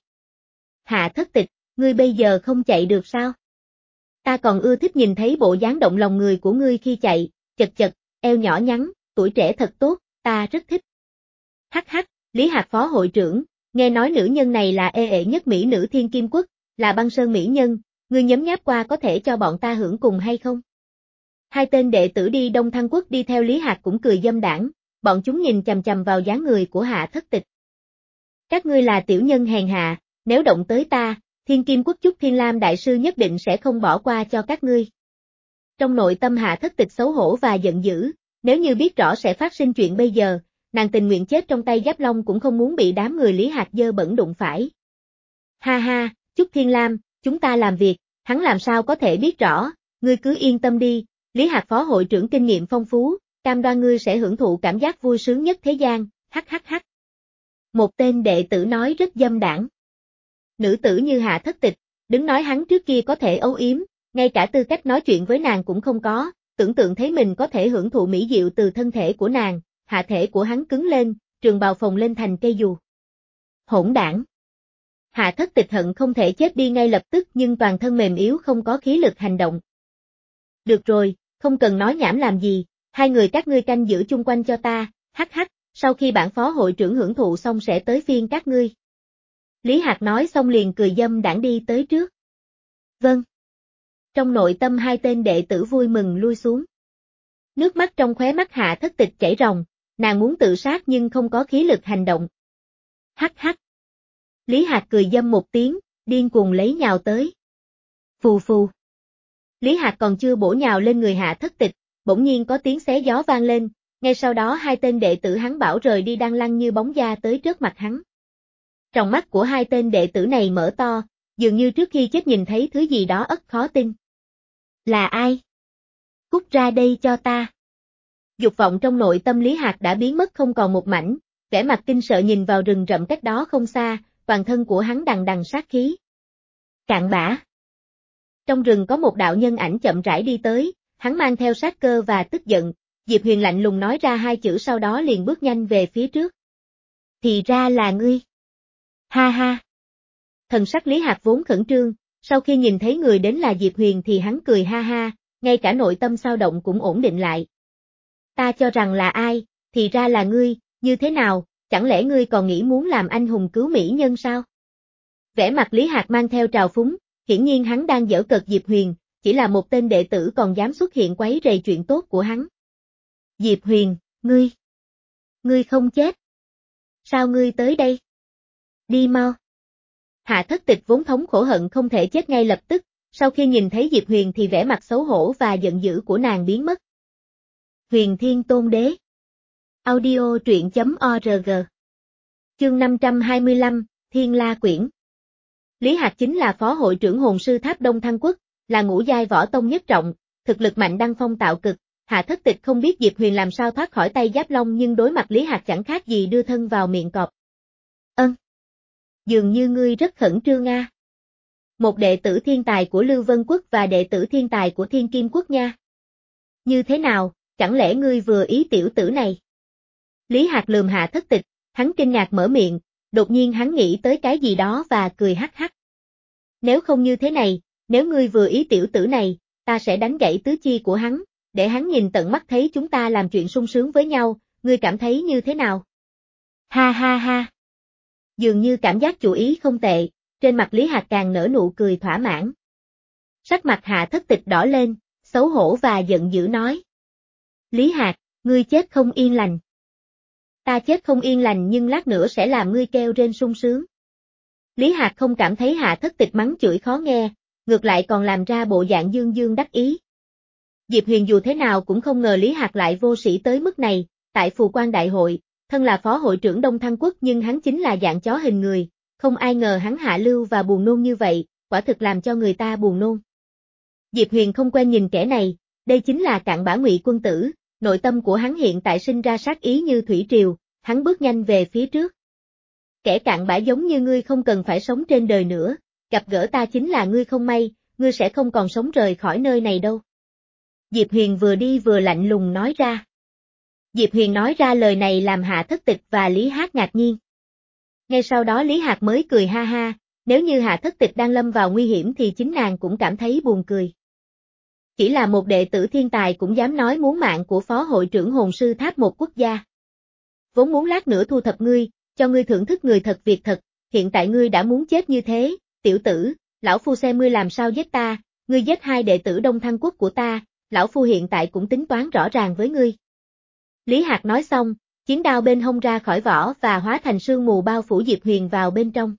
[SPEAKER 1] Hạ Thất Tịch, ngươi bây giờ không chạy được sao? Ta còn ưa thích nhìn thấy bộ dáng động lòng người của ngươi khi chạy, chật chật, eo nhỏ nhắn, tuổi trẻ thật tốt, ta rất thích. Hắc hắc, Lý Hạc phó hội trưởng, nghe nói nữ nhân này là ê ệ nhất mỹ nữ thiên kim quốc, là băng sơn mỹ nhân, ngươi nhấm nháp qua có thể cho bọn ta hưởng cùng hay không? Hai tên đệ tử đi Đông Thăng Quốc đi theo Lý Hạc cũng cười dâm đảng, bọn chúng nhìn chằm chằm vào dáng người của Hạ Thất Tịch. Các ngươi là tiểu nhân hèn hạ, nếu động tới ta, Thiên Kim Quốc Chúc Thiên Lam Đại Sư nhất định sẽ không bỏ qua cho các ngươi. Trong nội tâm Hạ Thất Tịch xấu hổ và giận dữ, nếu như biết rõ sẽ phát sinh chuyện bây giờ, nàng tình nguyện chết trong tay Giáp Long cũng không muốn bị đám người Lý Hạc dơ bẩn đụng phải. Ha ha, Chúc Thiên Lam, chúng ta làm việc, hắn làm sao có thể biết rõ, ngươi cứ yên tâm đi, Lý Hạc phó hội trưởng kinh nghiệm phong phú, cam đoan ngươi sẽ hưởng thụ cảm giác vui sướng nhất thế gian, hắc hắc hắc. Một tên đệ tử nói rất dâm đảng. Nữ tử như Hạ Thất Tịch, đứng nói hắn trước kia có thể âu yếm, ngay cả tư cách nói chuyện với nàng cũng không có, tưởng tượng thấy mình có thể hưởng thụ mỹ diệu từ thân thể của nàng, hạ thể của hắn cứng lên, trường bào phồng lên thành cây dù. Hỗn đảng. Hạ Thất Tịch hận không thể chết đi ngay lập tức nhưng toàn thân mềm yếu không có khí lực hành động. Được rồi, không cần nói nhảm làm gì, hai người các ngươi canh giữ chung quanh cho ta, hắc hắc, sau khi bản phó hội trưởng hưởng thụ xong sẽ tới phiên các ngươi. Lý Hạc nói xong liền cười dâm đảng đi tới trước. Vâng. Trong nội tâm hai tên đệ tử vui mừng lui xuống. Nước mắt trong khóe mắt Hạ Thất Tịch chảy ròng, nàng muốn tự sát nhưng không có khí lực hành động. Hắc hắc. Lý Hạc cười dâm một tiếng, điên cuồng lấy nhào tới. Phù phù. Lý Hạc còn chưa bổ nhào lên người Hạ Thất Tịch, bỗng nhiên có tiếng xé gió vang lên, ngay sau đó hai tên đệ tử hắn bảo rời đi đang lăn như bóng da tới trước mặt hắn. Tròng mắt của hai tên đệ tử này mở to, dường như trước khi chết nhìn thấy thứ gì đó ất khó tin. Là ai? Cút ra đây cho ta. Dục vọng trong nội tâm Lý Hạc đã biến mất không còn một mảnh, vẻ mặt kinh sợ nhìn vào rừng rậm cách đó không xa, toàn thân của hắn đằng đằng sát khí. Cạn bã. Trong rừng có một đạo nhân ảnh chậm rãi đi tới, hắn mang theo sát cơ và tức giận, Diệp Huyền lạnh lùng nói ra hai chữ sau đó liền bước nhanh về phía trước. Thì ra là ngươi. Ha ha. Thần sắc Lý Hạc vốn khẩn trương, sau khi nhìn thấy người đến là Diệp Huyền thì hắn cười ha ha, ngay cả nội tâm xao động cũng ổn định lại. Ta cho rằng là ai, thì ra là ngươi, như thế nào, chẳng lẽ ngươi còn nghĩ muốn làm anh hùng cứu mỹ nhân sao? Vẻ mặt Lý Hạc mang theo trào phúng, hiển nhiên hắn đang giễu cợt Diệp Huyền, chỉ là một tên đệ tử còn dám xuất hiện quấy rầy chuyện tốt của hắn. Diệp Huyền, ngươi, ngươi không chết. Sao ngươi tới đây? Đi mau. Hạ Thất Tịch vốn thống khổ hận không thể chết ngay lập tức, sau khi nhìn thấy Diệp Huyền thì vẻ mặt xấu hổ và giận dữ của nàng biến mất. Huyền Thiên Tôn Đế. Audio truyện chấm org. Chương năm trăm hai mươi lăm, Thiên La Quyển. Lý Hạc chính là phó hội trưởng hồn sư tháp Đông Thăng Quốc, là ngũ giai võ tông nhất trọng, thực lực mạnh đăng phong tạo cực. Hạ Thất Tịch không biết Diệp Huyền làm sao thoát khỏi tay Giáp Long nhưng đối mặt Lý Hạc chẳng khác gì đưa thân vào miệng cọp. Ân. Dường như ngươi rất khẩn trương a. À. Một đệ tử thiên tài của Lưu Vân Quốc và đệ tử thiên tài của Thiên Kim Quốc nha. Như thế nào, chẳng lẽ ngươi vừa ý tiểu tử này? Lý Hạc lườm Hạ Thất Tịch, hắn kinh ngạc mở miệng, đột nhiên hắn nghĩ tới cái gì đó và cười hắc hắc. Nếu không như thế này, nếu ngươi vừa ý tiểu tử này, ta sẽ đánh gãy tứ chi của hắn, để hắn nhìn tận mắt thấy chúng ta làm chuyện sung sướng với nhau, ngươi cảm thấy như thế nào? Ha ha ha. Dường như cảm giác chủ ý không tệ, trên mặt Lý Hạc càng nở nụ cười thỏa mãn. Sắc mặt Hạ Thất Tịch đỏ lên, xấu hổ và giận dữ nói. Lý Hạc, ngươi chết không yên lành. Ta chết không yên lành nhưng lát nữa sẽ làm ngươi kêu rên sung sướng. Lý Hạc không cảm thấy Hạ Thất Tịch mắng chửi khó nghe, ngược lại còn làm ra bộ dạng dương dương đắc ý. Diệp Huyền dù thế nào cũng không ngờ Lý Hạc lại vô sĩ tới mức này, tại Phù Quan Đại hội, thân là phó hội trưởng Đông Thăng Quốc nhưng hắn chính là dạng chó hình người, không ai ngờ hắn hạ lưu và buồn nôn như vậy, quả thực làm cho người ta buồn nôn. Diệp Huyền không quen nhìn kẻ này, đây chính là cặn bã Ngụy quân tử, nội tâm của hắn hiện tại sinh ra sát ý như thủy triều, hắn bước nhanh về phía trước. Kẻ cặn bã giống như ngươi không cần phải sống trên đời nữa, gặp gỡ ta chính là ngươi không may, ngươi sẽ không còn sống rời khỏi nơi này đâu. Diệp Huyền vừa đi vừa lạnh lùng nói ra. Diệp Huyền nói ra lời này làm Hạ Thất Tịch và Lý Hạc ngạc nhiên. Ngay sau đó Lý Hạc mới cười ha ha, nếu như Hạ Thất Tịch đang lâm vào nguy hiểm thì chính nàng cũng cảm thấy buồn cười. Chỉ là một đệ tử thiên tài cũng dám nói muốn mạng của phó hội trưởng hồn sư tháp một quốc gia. Vốn muốn lát nữa thu thập ngươi, cho ngươi thưởng thức người thật việc thật, hiện tại ngươi đã muốn chết như thế, tiểu tử, lão phu xem ngươi làm sao giết ta, ngươi giết hai đệ tử Đông Thăng Quốc của ta, lão phu hiện tại cũng tính toán rõ ràng với ngươi. Lý Hạc nói xong, chiến đao bên hông ra khỏi vỏ và hóa thành sương mù bao phủ Diệp Huyền vào bên trong.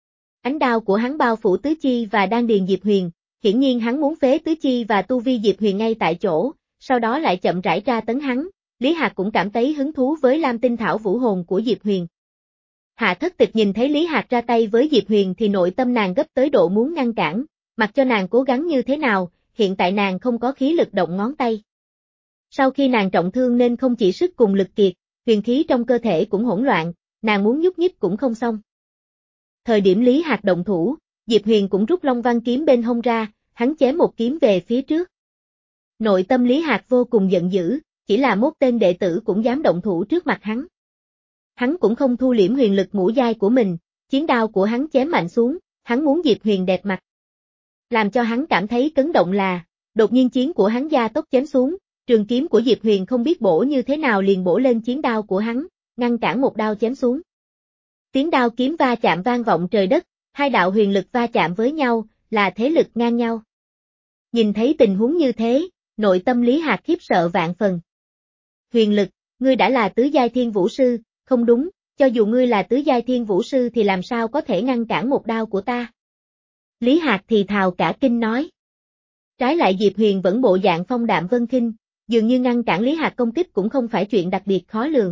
[SPEAKER 1] Ánh đao của hắn bao phủ tứ chi và đan điền Diệp Huyền, hiển nhiên hắn muốn phế tứ chi và tu vi Diệp Huyền ngay tại chỗ, sau đó lại chậm rãi tra tấn hắn. Lý Hạc cũng cảm thấy hứng thú với Lam Tinh Thảo vũ hồn của Diệp Huyền. Hạ Thất Tịch nhìn thấy Lý Hạc ra tay với Diệp Huyền thì nội tâm nàng gấp tới độ muốn ngăn cản, mặc cho nàng cố gắng như thế nào, hiện tại nàng không có khí lực động ngón tay. Sau khi nàng trọng thương nên không chỉ sức cùng lực kiệt, huyền khí trong cơ thể cũng hỗn loạn, nàng muốn nhúc nhích cũng không xong. Thời điểm Lý Hạc động thủ, Diệp Huyền cũng rút Long Văn kiếm bên hông ra, hắn chém một kiếm về phía trước. Nội tâm Lý Hạc vô cùng giận dữ, chỉ là một tên đệ tử cũng dám động thủ trước mặt hắn. Hắn cũng không thu liễm huyền lực ngũ giai của mình, chiến đao của hắn chém mạnh xuống, hắn muốn Diệp Huyền đẹp mặt. Làm cho hắn cảm thấy cấn động là, đột nhiên chiến của hắn gia tốc chém xuống, trường kiếm của Diệp Huyền không biết bổ như thế nào liền bổ lên chiến đao của hắn, ngăn cản một đao chém xuống. Tiếng đao kiếm va chạm vang vọng trời đất, hai đạo huyền lực va chạm với nhau, là thế lực ngang nhau. Nhìn thấy tình huống như thế, nội tâm Lý Hạc khiếp sợ vạn phần. Huyền lực, ngươi đã là tứ giai thiên vũ sư, không đúng, cho dù ngươi là tứ giai thiên vũ sư thì làm sao có thể ngăn cản một đao của ta. Lý Hạc thì thào cả kinh nói. Trái lại Diệp Huyền vẫn bộ dạng phong đạm vân khinh, dường như ngăn cản Lý Hạc công kích cũng không phải chuyện đặc biệt khó lường.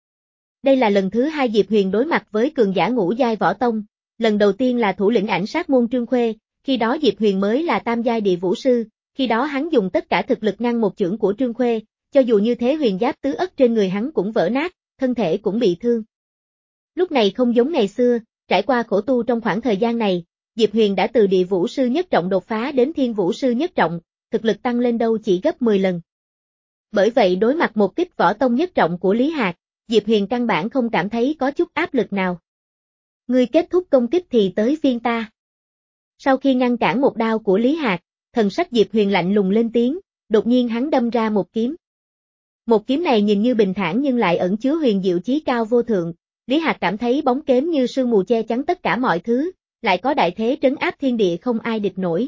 [SPEAKER 1] Đây là lần thứ hai Diệp Huyền đối mặt với cường giả ngũ giai võ tông, lần đầu tiên là thủ lĩnh ảnh sát môn Trương Khuê, khi đó Diệp Huyền mới là tam giai địa vũ sư, khi đó hắn dùng tất cả thực lực ngăn một chưởng của Trương Khuê, cho dù như thế huyền giáp tứ ất trên người hắn cũng vỡ nát, thân thể cũng bị thương. Lúc này không giống ngày xưa, trải qua khổ tu trong khoảng thời gian này, Diệp Huyền đã từ địa vũ sư nhất trọng đột phá đến thiên vũ sư nhất trọng, thực lực tăng lên đâu chỉ gấp mười lần. Bởi vậy đối mặt một kích võ tông nhất trọng của Lý Hạc, Diệp Huyền căn bản không cảm thấy có chút áp lực nào. Ngươi kết thúc công kích thì tới phiên ta. Sau khi ngăn cản một đao của Lý Hạc, thần sắc Diệp Huyền lạnh lùng lên tiếng, đột nhiên hắn đâm ra một kiếm. Một kiếm này nhìn như bình thản nhưng lại ẩn chứa huyền diệu chí cao vô thượng, Lý Hạc cảm thấy bóng kếm như sương mù che chắn tất cả mọi thứ, lại có đại thế trấn áp thiên địa không ai địch nổi.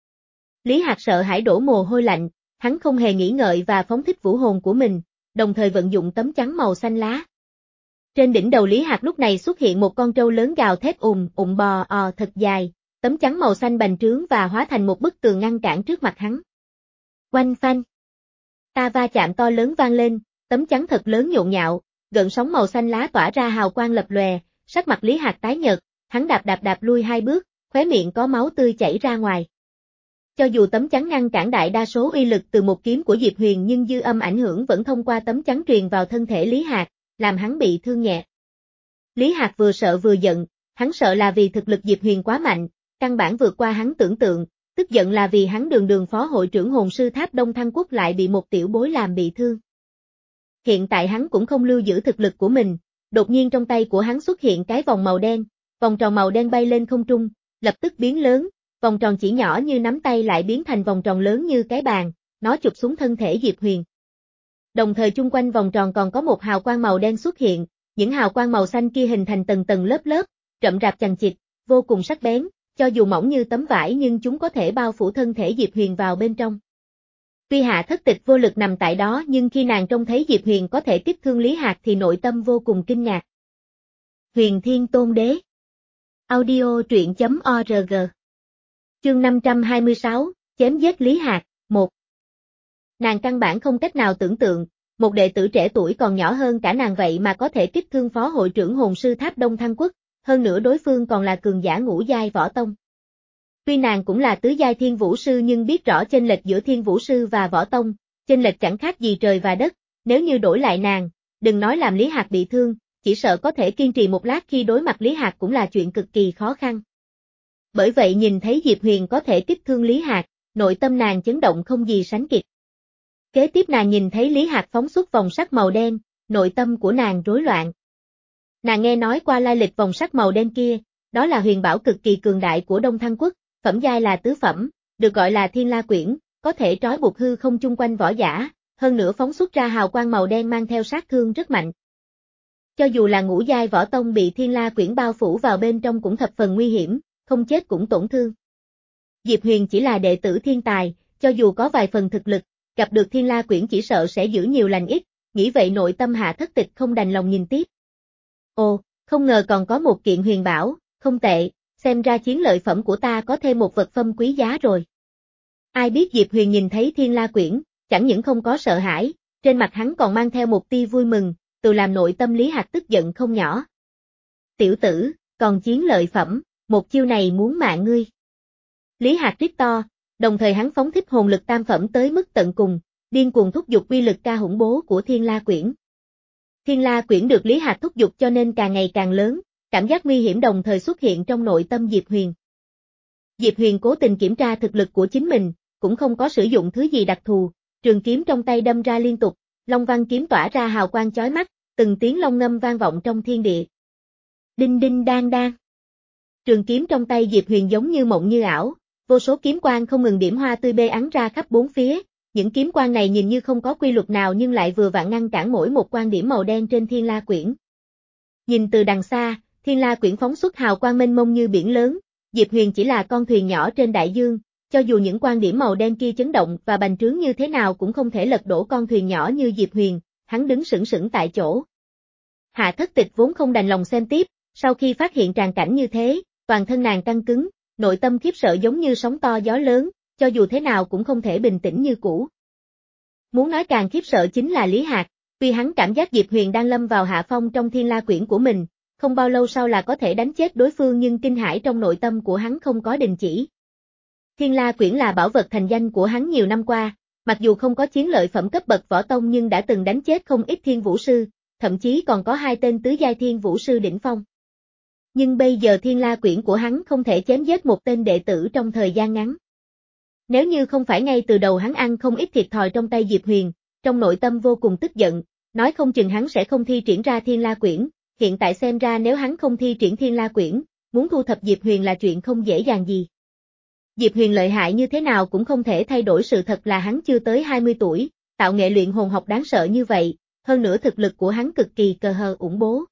[SPEAKER 1] Lý Hạc sợ hãi đổ mồ hôi lạnh, hắn không hề nghĩ ngợi và phóng thích vũ hồn của mình, đồng thời vận dụng tấm chắn màu xanh lá. Trên đỉnh đầu Lý Hạc lúc này xuất hiện một con trâu lớn gào thét ùm ùm bò ò thật dài, tấm chắn màu xanh bành trướng và hóa thành một bức tường ngăn cản trước mặt hắn. Oanh phanh. Ta va chạm to lớn vang lên, tấm chắn thật lớn nhộn nhạo, gợn sóng màu xanh lá tỏa ra hào quang lập lòe, sắc mặt Lý Hạc tái nhợt, hắn đạp đạp đạp lui hai bước, khóe miệng có máu tươi chảy ra ngoài. Cho dù tấm chắn ngăn cản đại đa số uy lực từ một kiếm của Diệp Huyền nhưng dư âm ảnh hưởng vẫn thông qua tấm chắn truyền vào thân thể Lý Hạc, làm hắn bị thương nhẹ. Lý Hạc vừa sợ vừa giận, hắn sợ là vì thực lực Diệp Huyền quá mạnh, căn bản vượt qua hắn tưởng tượng, tức giận là vì hắn đường đường phó hội trưởng hồn sư tháp Đông Thăng Quốc lại bị một tiểu bối làm bị thương. Hiện tại hắn cũng không lưu giữ thực lực của mình, đột nhiên trong tay của hắn xuất hiện cái vòng màu đen, vòng tròn màu đen bay lên không trung, lập tức biến lớn, vòng tròn chỉ nhỏ như nắm tay lại biến thành vòng tròn lớn như cái bàn, nó chụp xuống thân thể Diệp Huyền. Đồng thời chung quanh vòng tròn còn có một hào quang màu đen xuất hiện, những hào quang màu xanh kia hình thành tầng tầng lớp lớp, rậm rạp chằng chịt, vô cùng sắc bén, cho dù mỏng như tấm vải nhưng chúng có thể bao phủ thân thể Diệp Huyền vào bên trong. Tuy Hạ Thất Tịch vô lực nằm tại đó nhưng khi nàng trông thấy Diệp Huyền có thể kích thương Lý Hạc thì nội tâm vô cùng kinh ngạc. Huyền Thiên Tôn Đế. Audio truyện chấm org. Chương năm trăm hai mươi sáu, chém giết Lý Hạc, một. Nàng căn bản không cách nào tưởng tượng, một đệ tử trẻ tuổi còn nhỏ hơn cả nàng vậy mà có thể kích thương phó hội trưởng hồn sư Tháp Đông Thăng Quốc, hơn nữa đối phương còn là cường giả ngũ giai võ tông. Tuy nàng cũng là tứ giai thiên vũ sư nhưng biết rõ chênh lệch giữa thiên vũ sư và võ tông, chênh lệch chẳng khác gì trời và đất, nếu như đổi lại nàng, đừng nói làm Lý Hạc bị thương, chỉ sợ có thể kiên trì một lát khi đối mặt Lý Hạc cũng là chuyện cực kỳ khó khăn. Bởi vậy nhìn thấy Diệp Huyền có thể kích thương Lý Hạc, nội tâm nàng chấn động không gì sánh kịp. Kế tiếp nàng nhìn thấy Lý Hạc phóng xuất vòng sắt màu đen, nội tâm của nàng rối loạn. Nàng nghe nói qua lai lịch vòng sắt màu đen kia, đó là huyền bảo cực kỳ cường đại của Đông Thăng Quốc, phẩm giai là tứ phẩm, được gọi là Thiên La Quyển, có thể trói buộc hư không chung quanh võ giả, hơn nữa phóng xuất ra hào quang màu đen mang theo sát thương rất mạnh. Cho dù là ngũ giai võ tông bị Thiên La Quyển bao phủ vào bên trong cũng thập phần nguy hiểm, không chết cũng tổn thương. Diệp Huyền chỉ là đệ tử thiên tài, cho dù có vài phần thực lực, gặp được Thiên La Quyển chỉ sợ sẽ giữ nhiều lành ít, nghĩ vậy nội tâm Hạ Thất Tịch không đành lòng nhìn tiếp. Ồ, không ngờ còn có một kiện huyền bảo, không tệ, xem ra chiến lợi phẩm của ta có thêm một vật phẩm quý giá rồi. Ai biết Diệp Huyền nhìn thấy Thiên La Quyển, chẳng những không có sợ hãi, trên mặt hắn còn mang theo một tia vui mừng, từ làm nội tâm Lý Hạc tức giận không nhỏ. Tiểu tử, còn chiến lợi phẩm, một chiêu này muốn mạng ngươi. Lý Hạc rít to, đồng thời hắn phóng thích hồn lực tam phẩm tới mức tận cùng, điên cuồng thúc giục uy lực ca hủng bố của Thiên La Quyển. Thiên La Quyển được Lý Hạc thúc giục cho nên càng ngày càng lớn, cảm giác nguy hiểm đồng thời xuất hiện trong nội tâm Diệp Huyền. Diệp Huyền cố tình kiểm tra thực lực của chính mình, cũng không có sử dụng thứ gì đặc thù, trường kiếm trong tay đâm ra liên tục, long văn kiếm tỏa ra hào quang chói mắt, từng tiếng long ngâm vang vọng trong thiên địa. Đinh đinh đang đang. Trường kiếm trong tay Diệp Huyền giống như mộng như ảo, vô số kiếm quang không ngừng điểm hoa tươi bê ắn ra khắp bốn phía, những kiếm quang này nhìn như không có quy luật nào nhưng lại vừa vặn ngăn cản mỗi một quan điểm màu đen trên Thiên La Quyển. Nhìn từ đằng xa, Thiên La Quyển phóng xuất hào quang mênh mông như biển lớn, Diệp Huyền chỉ là con thuyền nhỏ trên đại dương, cho dù những quan điểm màu đen kia chấn động và bành trướng như thế nào cũng không thể lật đổ con thuyền nhỏ như Diệp Huyền, hắn đứng sững sững tại chỗ. Hạ Thất Tịch vốn không đành lòng xem tiếp, sau khi phát hiện tràng cảnh như thế, toàn thân nàng căng cứng, nội tâm khiếp sợ giống như sóng to gió lớn, cho dù thế nào cũng không thể bình tĩnh như cũ. Muốn nói càng khiếp sợ chính là Lý Hạc, vì hắn cảm giác Diệp Huyền đang lâm vào hạ phong trong Thiên La Quyển của mình, không bao lâu sau là có thể đánh chết đối phương nhưng kinh hãi trong nội tâm của hắn không có đình chỉ. Thiên La Quyển là bảo vật thành danh của hắn nhiều năm qua, mặc dù không có chiến lợi phẩm cấp bậc võ tông nhưng đã từng đánh chết không ít thiên vũ sư, thậm chí còn có hai tên tứ giai thiên vũ sư đỉnh phong. Nhưng bây giờ Thiên La Quyển của hắn không thể chém giết một tên đệ tử trong thời gian ngắn. Nếu như không phải ngay từ đầu hắn ăn không ít thiệt thòi trong tay Diệp Huyền, trong nội tâm vô cùng tức giận, nói không chừng hắn sẽ không thi triển ra Thiên La Quyển, hiện tại xem ra nếu hắn không thi triển Thiên La Quyển, muốn thu thập Diệp Huyền là chuyện không dễ dàng gì. Diệp Huyền lợi hại như thế nào cũng không thể thay đổi sự thật là hắn chưa tới hai mươi tuổi, tạo nghệ luyện hồn học đáng sợ như vậy, hơn nữa thực lực của hắn cực kỳ cờ hờ ủng bố.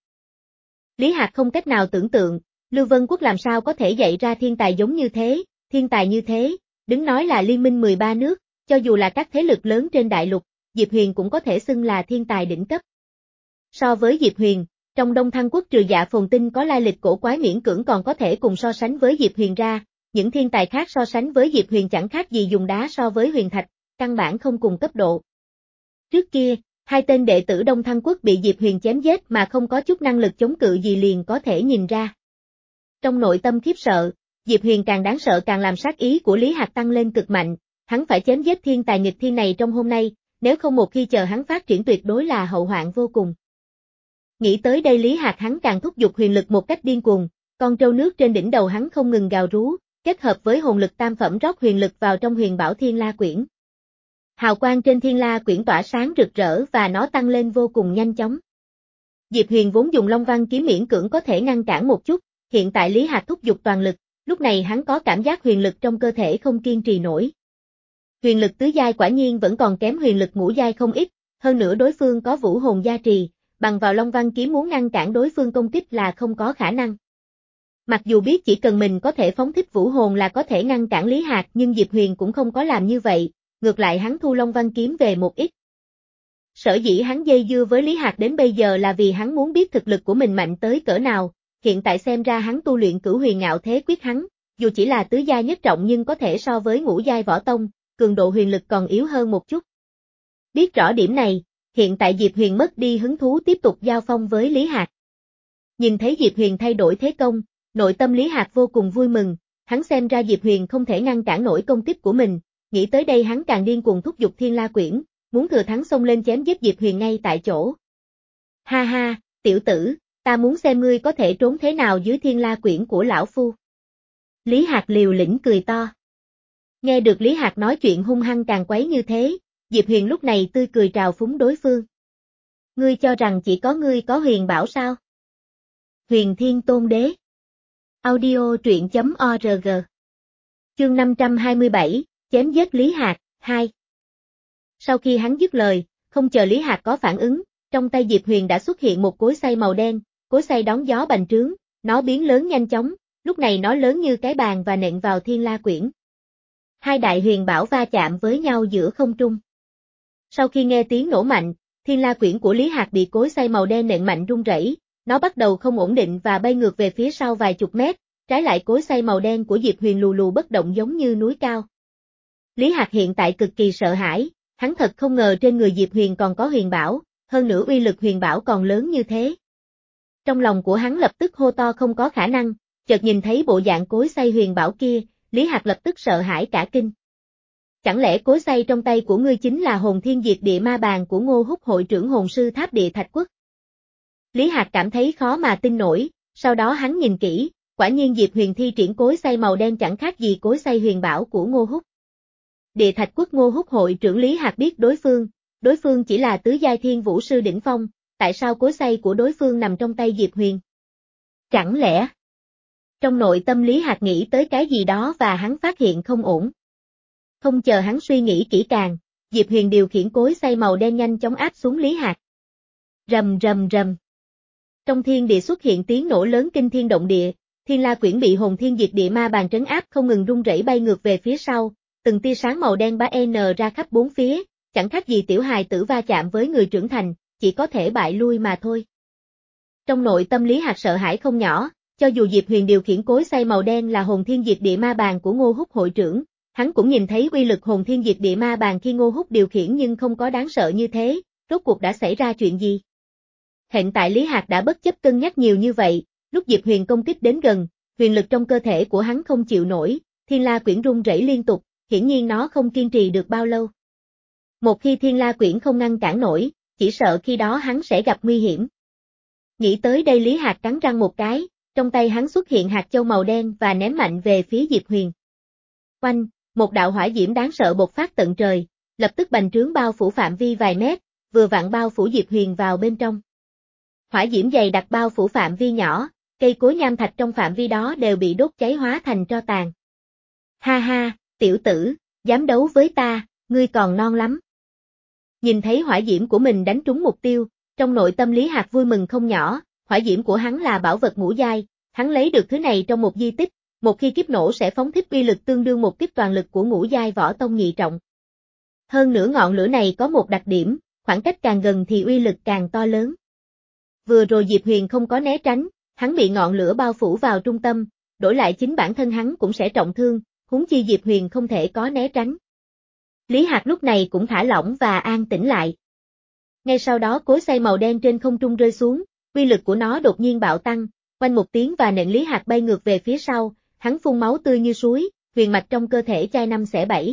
[SPEAKER 1] Lý Hạc không cách nào tưởng tượng, Lưu Vân Quốc làm sao có thể dạy ra thiên tài giống như thế, thiên tài như thế, đứng nói là liên minh mười ba nước, cho dù là các thế lực lớn trên đại lục, Diệp Huyền cũng có thể xưng là thiên tài đỉnh cấp. So với Diệp Huyền, trong Đông Thăng Quốc trừ Dạ Phồn Tinh có lai lịch cổ quái miễn cưỡng còn có thể cùng so sánh với Diệp Huyền ra, những thiên tài khác so sánh với Diệp Huyền chẳng khác gì dùng đá so với huyền thạch, căn bản không cùng cấp độ. Trước kia, hai tên đệ tử Đông Thăng Quốc bị Diệp Huyền chém giết mà không có chút năng lực chống cự gì liền có thể nhìn ra. Trong nội tâm khiếp sợ, Diệp Huyền càng đáng sợ càng làm sát ý của Lý Hạc tăng lên cực mạnh, hắn phải chém giết thiên tài nghịch thiên này trong hôm nay, nếu không một khi chờ hắn phát triển tuyệt đối là hậu hoạn vô cùng. Nghĩ tới đây Lý Hạc hắn càng thúc giục huyền lực một cách điên cuồng, con trâu nước trên đỉnh đầu hắn không ngừng gào rú, kết hợp với hồn lực tam phẩm rót huyền lực vào trong huyền bảo Thiên La Quyển. Hào quang trên Thiên La Quyển tỏa sáng rực rỡ và nó tăng lên vô cùng nhanh chóng. Diệp Huyền vốn dùng Long Văn kiếm miễn cưỡng có thể ngăn cản một chút, hiện tại Lý Hạc thúc giục toàn lực, lúc này hắn có cảm giác huyền lực trong cơ thể không kiên trì nổi. Huyền lực tứ giai quả nhiên vẫn còn kém huyền lực ngũ giai không ít, hơn nữa đối phương có vũ hồn gia trì, bằng vào Long Văn kiếm muốn ngăn cản đối phương công kích là không có khả năng. Mặc dù biết chỉ cần mình có thể phóng thích vũ hồn là có thể ngăn cản Lý Hạc nhưng Diệp Huyền cũng không có làm như vậy, ngược lại hắn thu Long Văn kiếm về một ít. Sở dĩ hắn dây dưa với Lý Hạc đến bây giờ là vì hắn muốn biết thực lực của mình mạnh tới cỡ nào, hiện tại xem ra hắn tu luyện Cửu Huyền Ngạo Thế Quyết hắn, dù chỉ là tứ giai nhất trọng nhưng có thể so với ngũ giai võ tông, cường độ huyền lực còn yếu hơn một chút. Biết rõ điểm này, hiện tại Diệp Huyền mất đi hứng thú tiếp tục giao phong với Lý Hạc. Nhìn thấy Diệp Huyền thay đổi thế công, nội tâm Lý Hạc vô cùng vui mừng, hắn xem ra Diệp Huyền không thể ngăn cản nổi công kích của mình, nghĩ tới đây hắn càng điên cuồng thúc giục Thiên La Quyển, muốn thừa thắng xông lên chém giết Diệp Huyền ngay tại chỗ. Ha ha, tiểu tử, ta muốn xem ngươi có thể trốn thế nào dưới Thiên La Quyển của lão phu. Lý Hạc liều lĩnh cười to. Nghe được Lý Hạc nói chuyện hung hăng càng quấy như thế, Diệp Huyền lúc này tươi cười trào phúng đối phương. Ngươi cho rằng chỉ có ngươi có huyền bảo sao? Huyền Thiên Tôn Đế. Audio truyện chấm org. Chương năm trăm hai mươi bảy, chém giết Lý Hạc, hai. Sau khi hắn dứt lời, không chờ Lý Hạc có phản ứng, trong tay Diệp Huyền đã xuất hiện một cối xay màu đen, cối xay đón gió bành trướng, nó biến lớn nhanh chóng, lúc này nó lớn như cái bàn và nện vào Thiên La Quyển. Hai đại huyền bảo va chạm với nhau giữa không trung. Sau khi nghe tiếng nổ mạnh, Thiên La Quyển của Lý Hạc bị cối xay màu đen nện mạnh rung rẩy, nó bắt đầu không ổn định và bay ngược về phía sau vài chục mét, trái lại cối xay màu đen của Diệp Huyền lù lù bất động giống như núi cao. Lý Hạc hiện tại cực kỳ sợ hãi, hắn thật không ngờ trên người Diệp Huyền còn có huyền bảo, hơn nữa uy lực huyền bảo còn lớn như thế. Trong lòng của hắn lập tức hô to không có khả năng, chợt nhìn thấy bộ dạng cối xay huyền bảo kia, Lý Hạc lập tức sợ hãi cả kinh. Chẳng lẽ cối xay trong tay của ngươi chính là hồn thiên diệt địa ma bàn của Ngô Húc hội trưởng hồn sư tháp địa thạch quốc? Lý Hạc cảm thấy khó mà tin nổi, sau đó hắn nhìn kỹ, quả nhiên Diệp Huyền thi triển cối xay màu đen chẳng khác gì cối xay huyền bảo của Ngô Húc. Địa thạch quốc Ngô Húc hội trưởng Lý Hạc biết đối phương, đối phương chỉ là tứ giai thiên vũ sư đỉnh phong, tại sao cối xay của đối phương nằm trong tay Diệp Huyền? Chẳng lẽ? Trong nội tâm Lý Hạc nghĩ tới cái gì đó và hắn phát hiện không ổn. Không chờ hắn suy nghĩ kỹ càng, Diệp Huyền điều khiển cối xay màu đen nhanh chóng áp xuống Lý Hạc. Rầm rầm rầm. Trong thiên địa xuất hiện tiếng nổ lớn kinh thiên động địa, Thiên La Quyển bị hồn thiên diệt địa ma bàn trấn áp không ngừng rung rẩy bay ngược về phía sau, từng tia sáng màu đen bá n ra khắp bốn phía, chẳng khác gì tiểu hài tử va chạm với người trưởng thành, chỉ có thể bại lui mà thôi. Trong nội tâm Lý Hạc sợ hãi không nhỏ, cho dù Diệp Huyền điều khiển cối xay màu đen là hồn thiên diệt địa ma bàn của Ngô Húc hội trưởng, hắn cũng nhìn thấy uy lực hồn thiên diệt địa ma bàn khi Ngô Húc điều khiển nhưng không có đáng sợ như thế, rốt cuộc đã xảy ra chuyện gì? Hiện tại Lý Hạc đã bất chấp cân nhắc nhiều như vậy, lúc Diệp Huyền công kích đến gần, huyền lực trong cơ thể của hắn không chịu nổi, Thiên La Quyển rung rẩy liên tục, hiển nhiên nó không kiên trì được bao lâu. Một khi Thiên La Quyển không ngăn cản nổi, chỉ sợ khi đó hắn sẽ gặp nguy hiểm. Nghĩ tới đây Lý Hạc cắn răng một cái, trong tay hắn xuất hiện hạt châu màu đen và ném mạnh về phía Diệp Huyền. Oanh, một đạo hỏa diễm đáng sợ bộc phát tận trời, lập tức bành trướng bao phủ phạm vi vài mét, vừa vặn bao phủ Diệp Huyền vào bên trong. Hỏa diễm dày đặc bao phủ phạm vi nhỏ, cây cối nham thạch trong phạm vi đó đều bị đốt cháy hóa thành tro tàn. Ha ha, tiểu tử, dám đấu với ta, ngươi còn non lắm. Nhìn thấy hỏa diễm của mình đánh trúng mục tiêu, trong nội tâm Lý Hạc vui mừng không nhỏ, hỏa diễm của hắn là bảo vật ngũ giai, hắn lấy được thứ này trong một di tích, một khi kiếp nổ sẽ phóng thích uy lực tương đương một kiếp toàn lực của ngũ giai võ tông nhị trọng. Hơn nữa ngọn lửa này có một đặc điểm, khoảng cách càng gần thì uy lực càng to lớn. Vừa rồi Diệp Huyền không có né tránh, hắn bị ngọn lửa bao phủ vào trung tâm, đổi lại chính bản thân hắn cũng sẽ trọng thương, huống chi Diệp Huyền không thể có né tránh. Lý Hạc lúc này cũng thả lỏng và an tĩnh lại. Ngay sau đó cối xay màu đen trên không trung rơi xuống, uy lực của nó đột nhiên bạo tăng, quanh một tiếng và nện Lý Hạc bay ngược về phía sau, hắn phun máu tươi như suối, huyền mạch trong cơ thể chai năm xẻ bảy.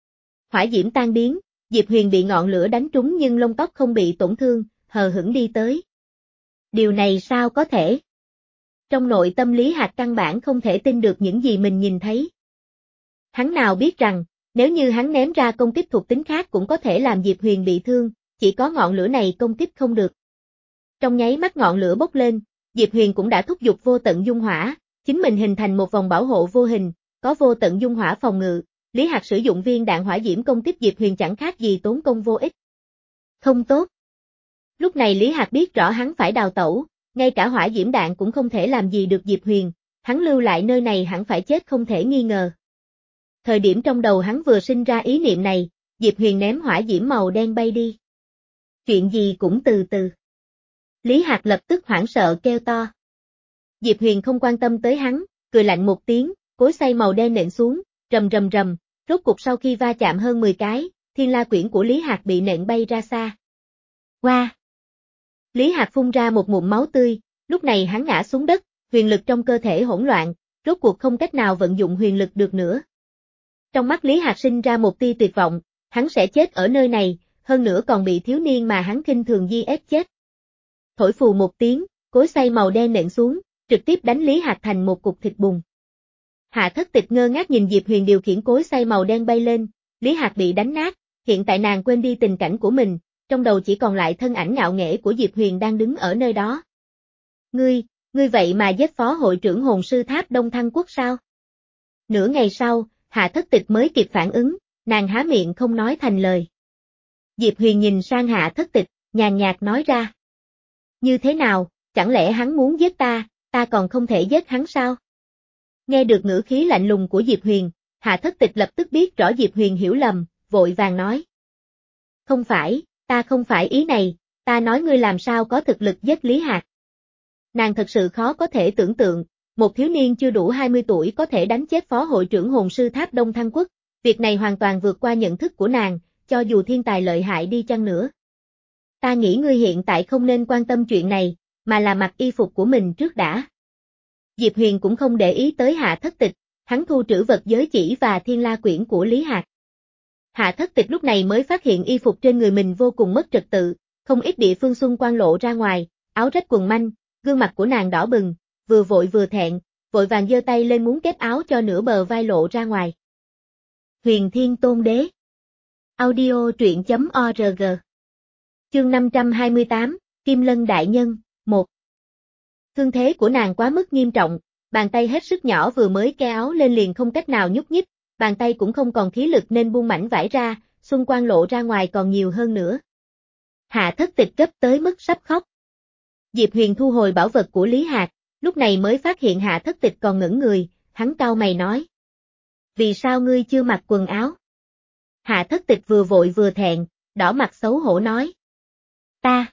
[SPEAKER 1] Hỏa diễm tan biến, Diệp Huyền bị ngọn lửa đánh trúng nhưng lông tóc không bị tổn thương, hờ hững đi tới. Điều này sao có thể? Trong nội tâm Lý Hạc căn bản không thể tin được những gì mình nhìn thấy. Hắn nào biết rằng, nếu như hắn ném ra công kích thuộc tính khác cũng có thể làm Diệp Huyền bị thương, chỉ có ngọn lửa này công kích không được. Trong nháy mắt ngọn lửa bốc lên, Diệp Huyền cũng đã thúc giục vô tận dung hỏa, chính mình hình thành một vòng bảo hộ vô hình, có vô tận dung hỏa phòng ngự, Lý Hạc sử dụng viên đạn hỏa diễm công kích Diệp Huyền chẳng khác gì tốn công vô ích. Không tốt. Lúc này Lý Hạc biết rõ hắn phải đào tẩu, ngay cả hỏa diễm đạn cũng không thể làm gì được Diệp Huyền, hắn lưu lại nơi này hẳn phải chết không thể nghi ngờ. Thời điểm trong đầu hắn vừa sinh ra ý niệm này, Diệp Huyền ném hỏa diễm màu đen bay đi. Chuyện gì cũng từ từ. Lý Hạc lập tức hoảng sợ kêu to. Diệp Huyền không quan tâm tới hắn, cười lạnh một tiếng, cối xay màu đen nện xuống, rầm rầm rầm, rốt cục sau khi va chạm hơn mười cái, thiên la quyển của Lý Hạc bị nện bay ra xa. Qua! Wow. Lý Hạc phun ra một ngụm máu tươi, lúc này hắn ngã xuống đất, huyền lực trong cơ thể hỗn loạn, rốt cuộc không cách nào vận dụng huyền lực được nữa. Trong mắt Lý Hạc sinh ra một tia tuyệt vọng, hắn sẽ chết ở nơi này, hơn nữa còn bị thiếu niên mà hắn khinh thường di ép chết. Thổi phù một tiếng, cối xay màu đen nện xuống, trực tiếp đánh Lý Hạc thành một cục thịt bùn. Hạ Thất Tịch ngơ ngác nhìn Diệp Huyền điều khiển cối xay màu đen bay lên, Lý Hạc bị đánh nát, hiện tại nàng quên đi tình cảnh của mình, trong đầu chỉ còn lại thân ảnh ngạo nghễ của Diệp Huyền đang đứng ở nơi đó. Ngươi, ngươi vậy mà giết phó hội trưởng hồn sư tháp Đông Thăng Quốc sao? Nửa ngày sau, Hạ Thất Tịch mới kịp phản ứng, nàng há miệng không nói thành lời. Diệp Huyền nhìn sang Hạ Thất Tịch, nhàn nhạt nói ra. Như thế nào, chẳng lẽ hắn muốn giết ta, ta còn không thể giết hắn sao? Nghe được ngữ khí lạnh lùng của Diệp Huyền, Hạ Thất Tịch lập tức biết rõ Diệp Huyền hiểu lầm, vội vàng nói. Không phải, ta không phải ý này, ta nói ngươi làm sao có thực lực giết Lý Hạc. Nàng thật sự khó có thể tưởng tượng, một thiếu niên chưa đủ hai mươi tuổi có thể đánh chết phó hội trưởng hồn sư tháp Đông Thăng Quốc, việc này hoàn toàn vượt qua nhận thức của nàng, cho dù thiên tài lợi hại đi chăng nữa. Ta nghĩ ngươi hiện tại không nên quan tâm chuyện này, mà là mặc y phục của mình trước đã. Diệp Huyền cũng không để ý tới Hạ Thất Tịch, hắn thu trữ vật giới chỉ và thiên la quyển của Lý Hạc. Hạ Thất Tịch lúc này mới phát hiện y phục trên người mình vô cùng mất trật tự, không ít địa phương xung quanh lộ ra ngoài, áo rách quần manh, gương mặt của nàng đỏ bừng, vừa vội vừa thẹn, vội vàng giơ tay lên muốn kết áo cho nửa bờ vai lộ ra ngoài. Huyền Thiên Tôn Đế. Audio truyện chấm org. Chương năm trăm hai mươi tám, Kim Lân Đại Nhân, một. Thương thế của nàng quá mức nghiêm trọng, bàn tay hết sức nhỏ vừa mới ke áo lên liền không cách nào nhúc nhích, bàn tay cũng không còn khí lực nên buông mảnh vải ra, xung quanh lộ ra ngoài còn nhiều hơn nữa. Hạ Thất Tịch gấp tới mức sắp khóc. Diệp Huyền thu hồi bảo vật của Lý Hạc, lúc này mới phát hiện Hạ Thất Tịch còn ngẩn người, hắn cau mày nói. Vì sao ngươi chưa mặc quần áo? Hạ Thất Tịch vừa vội vừa thẹn, đỏ mặt xấu hổ nói. Ta,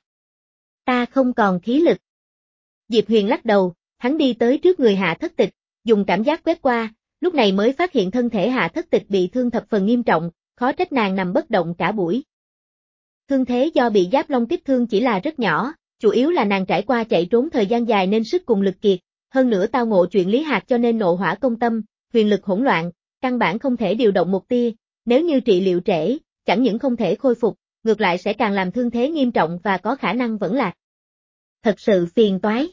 [SPEAKER 1] ta không còn khí lực. Diệp Huyền lắc đầu, hắn đi tới trước người Hạ Thất Tịch, dùng cảm giác quét qua, lúc này mới phát hiện thân thể Hạ Thất Tịch bị thương thập phần nghiêm trọng, khó trách nàng nằm bất động cả buổi. Thương thế do bị giáp long kích thương chỉ là rất nhỏ, chủ yếu là nàng trải qua chạy trốn thời gian dài nên sức cùng lực kiệt, hơn nữa tao ngộ chuyện Lý Hạc cho nên nộ hỏa công tâm, huyền lực hỗn loạn, căn bản không thể điều động một tia, nếu như trị liệu trễ, chẳng những không thể khôi phục, ngược lại sẽ càng làm thương thế nghiêm trọng và có khả năng vẫn lạc. Thật sự phiền toái.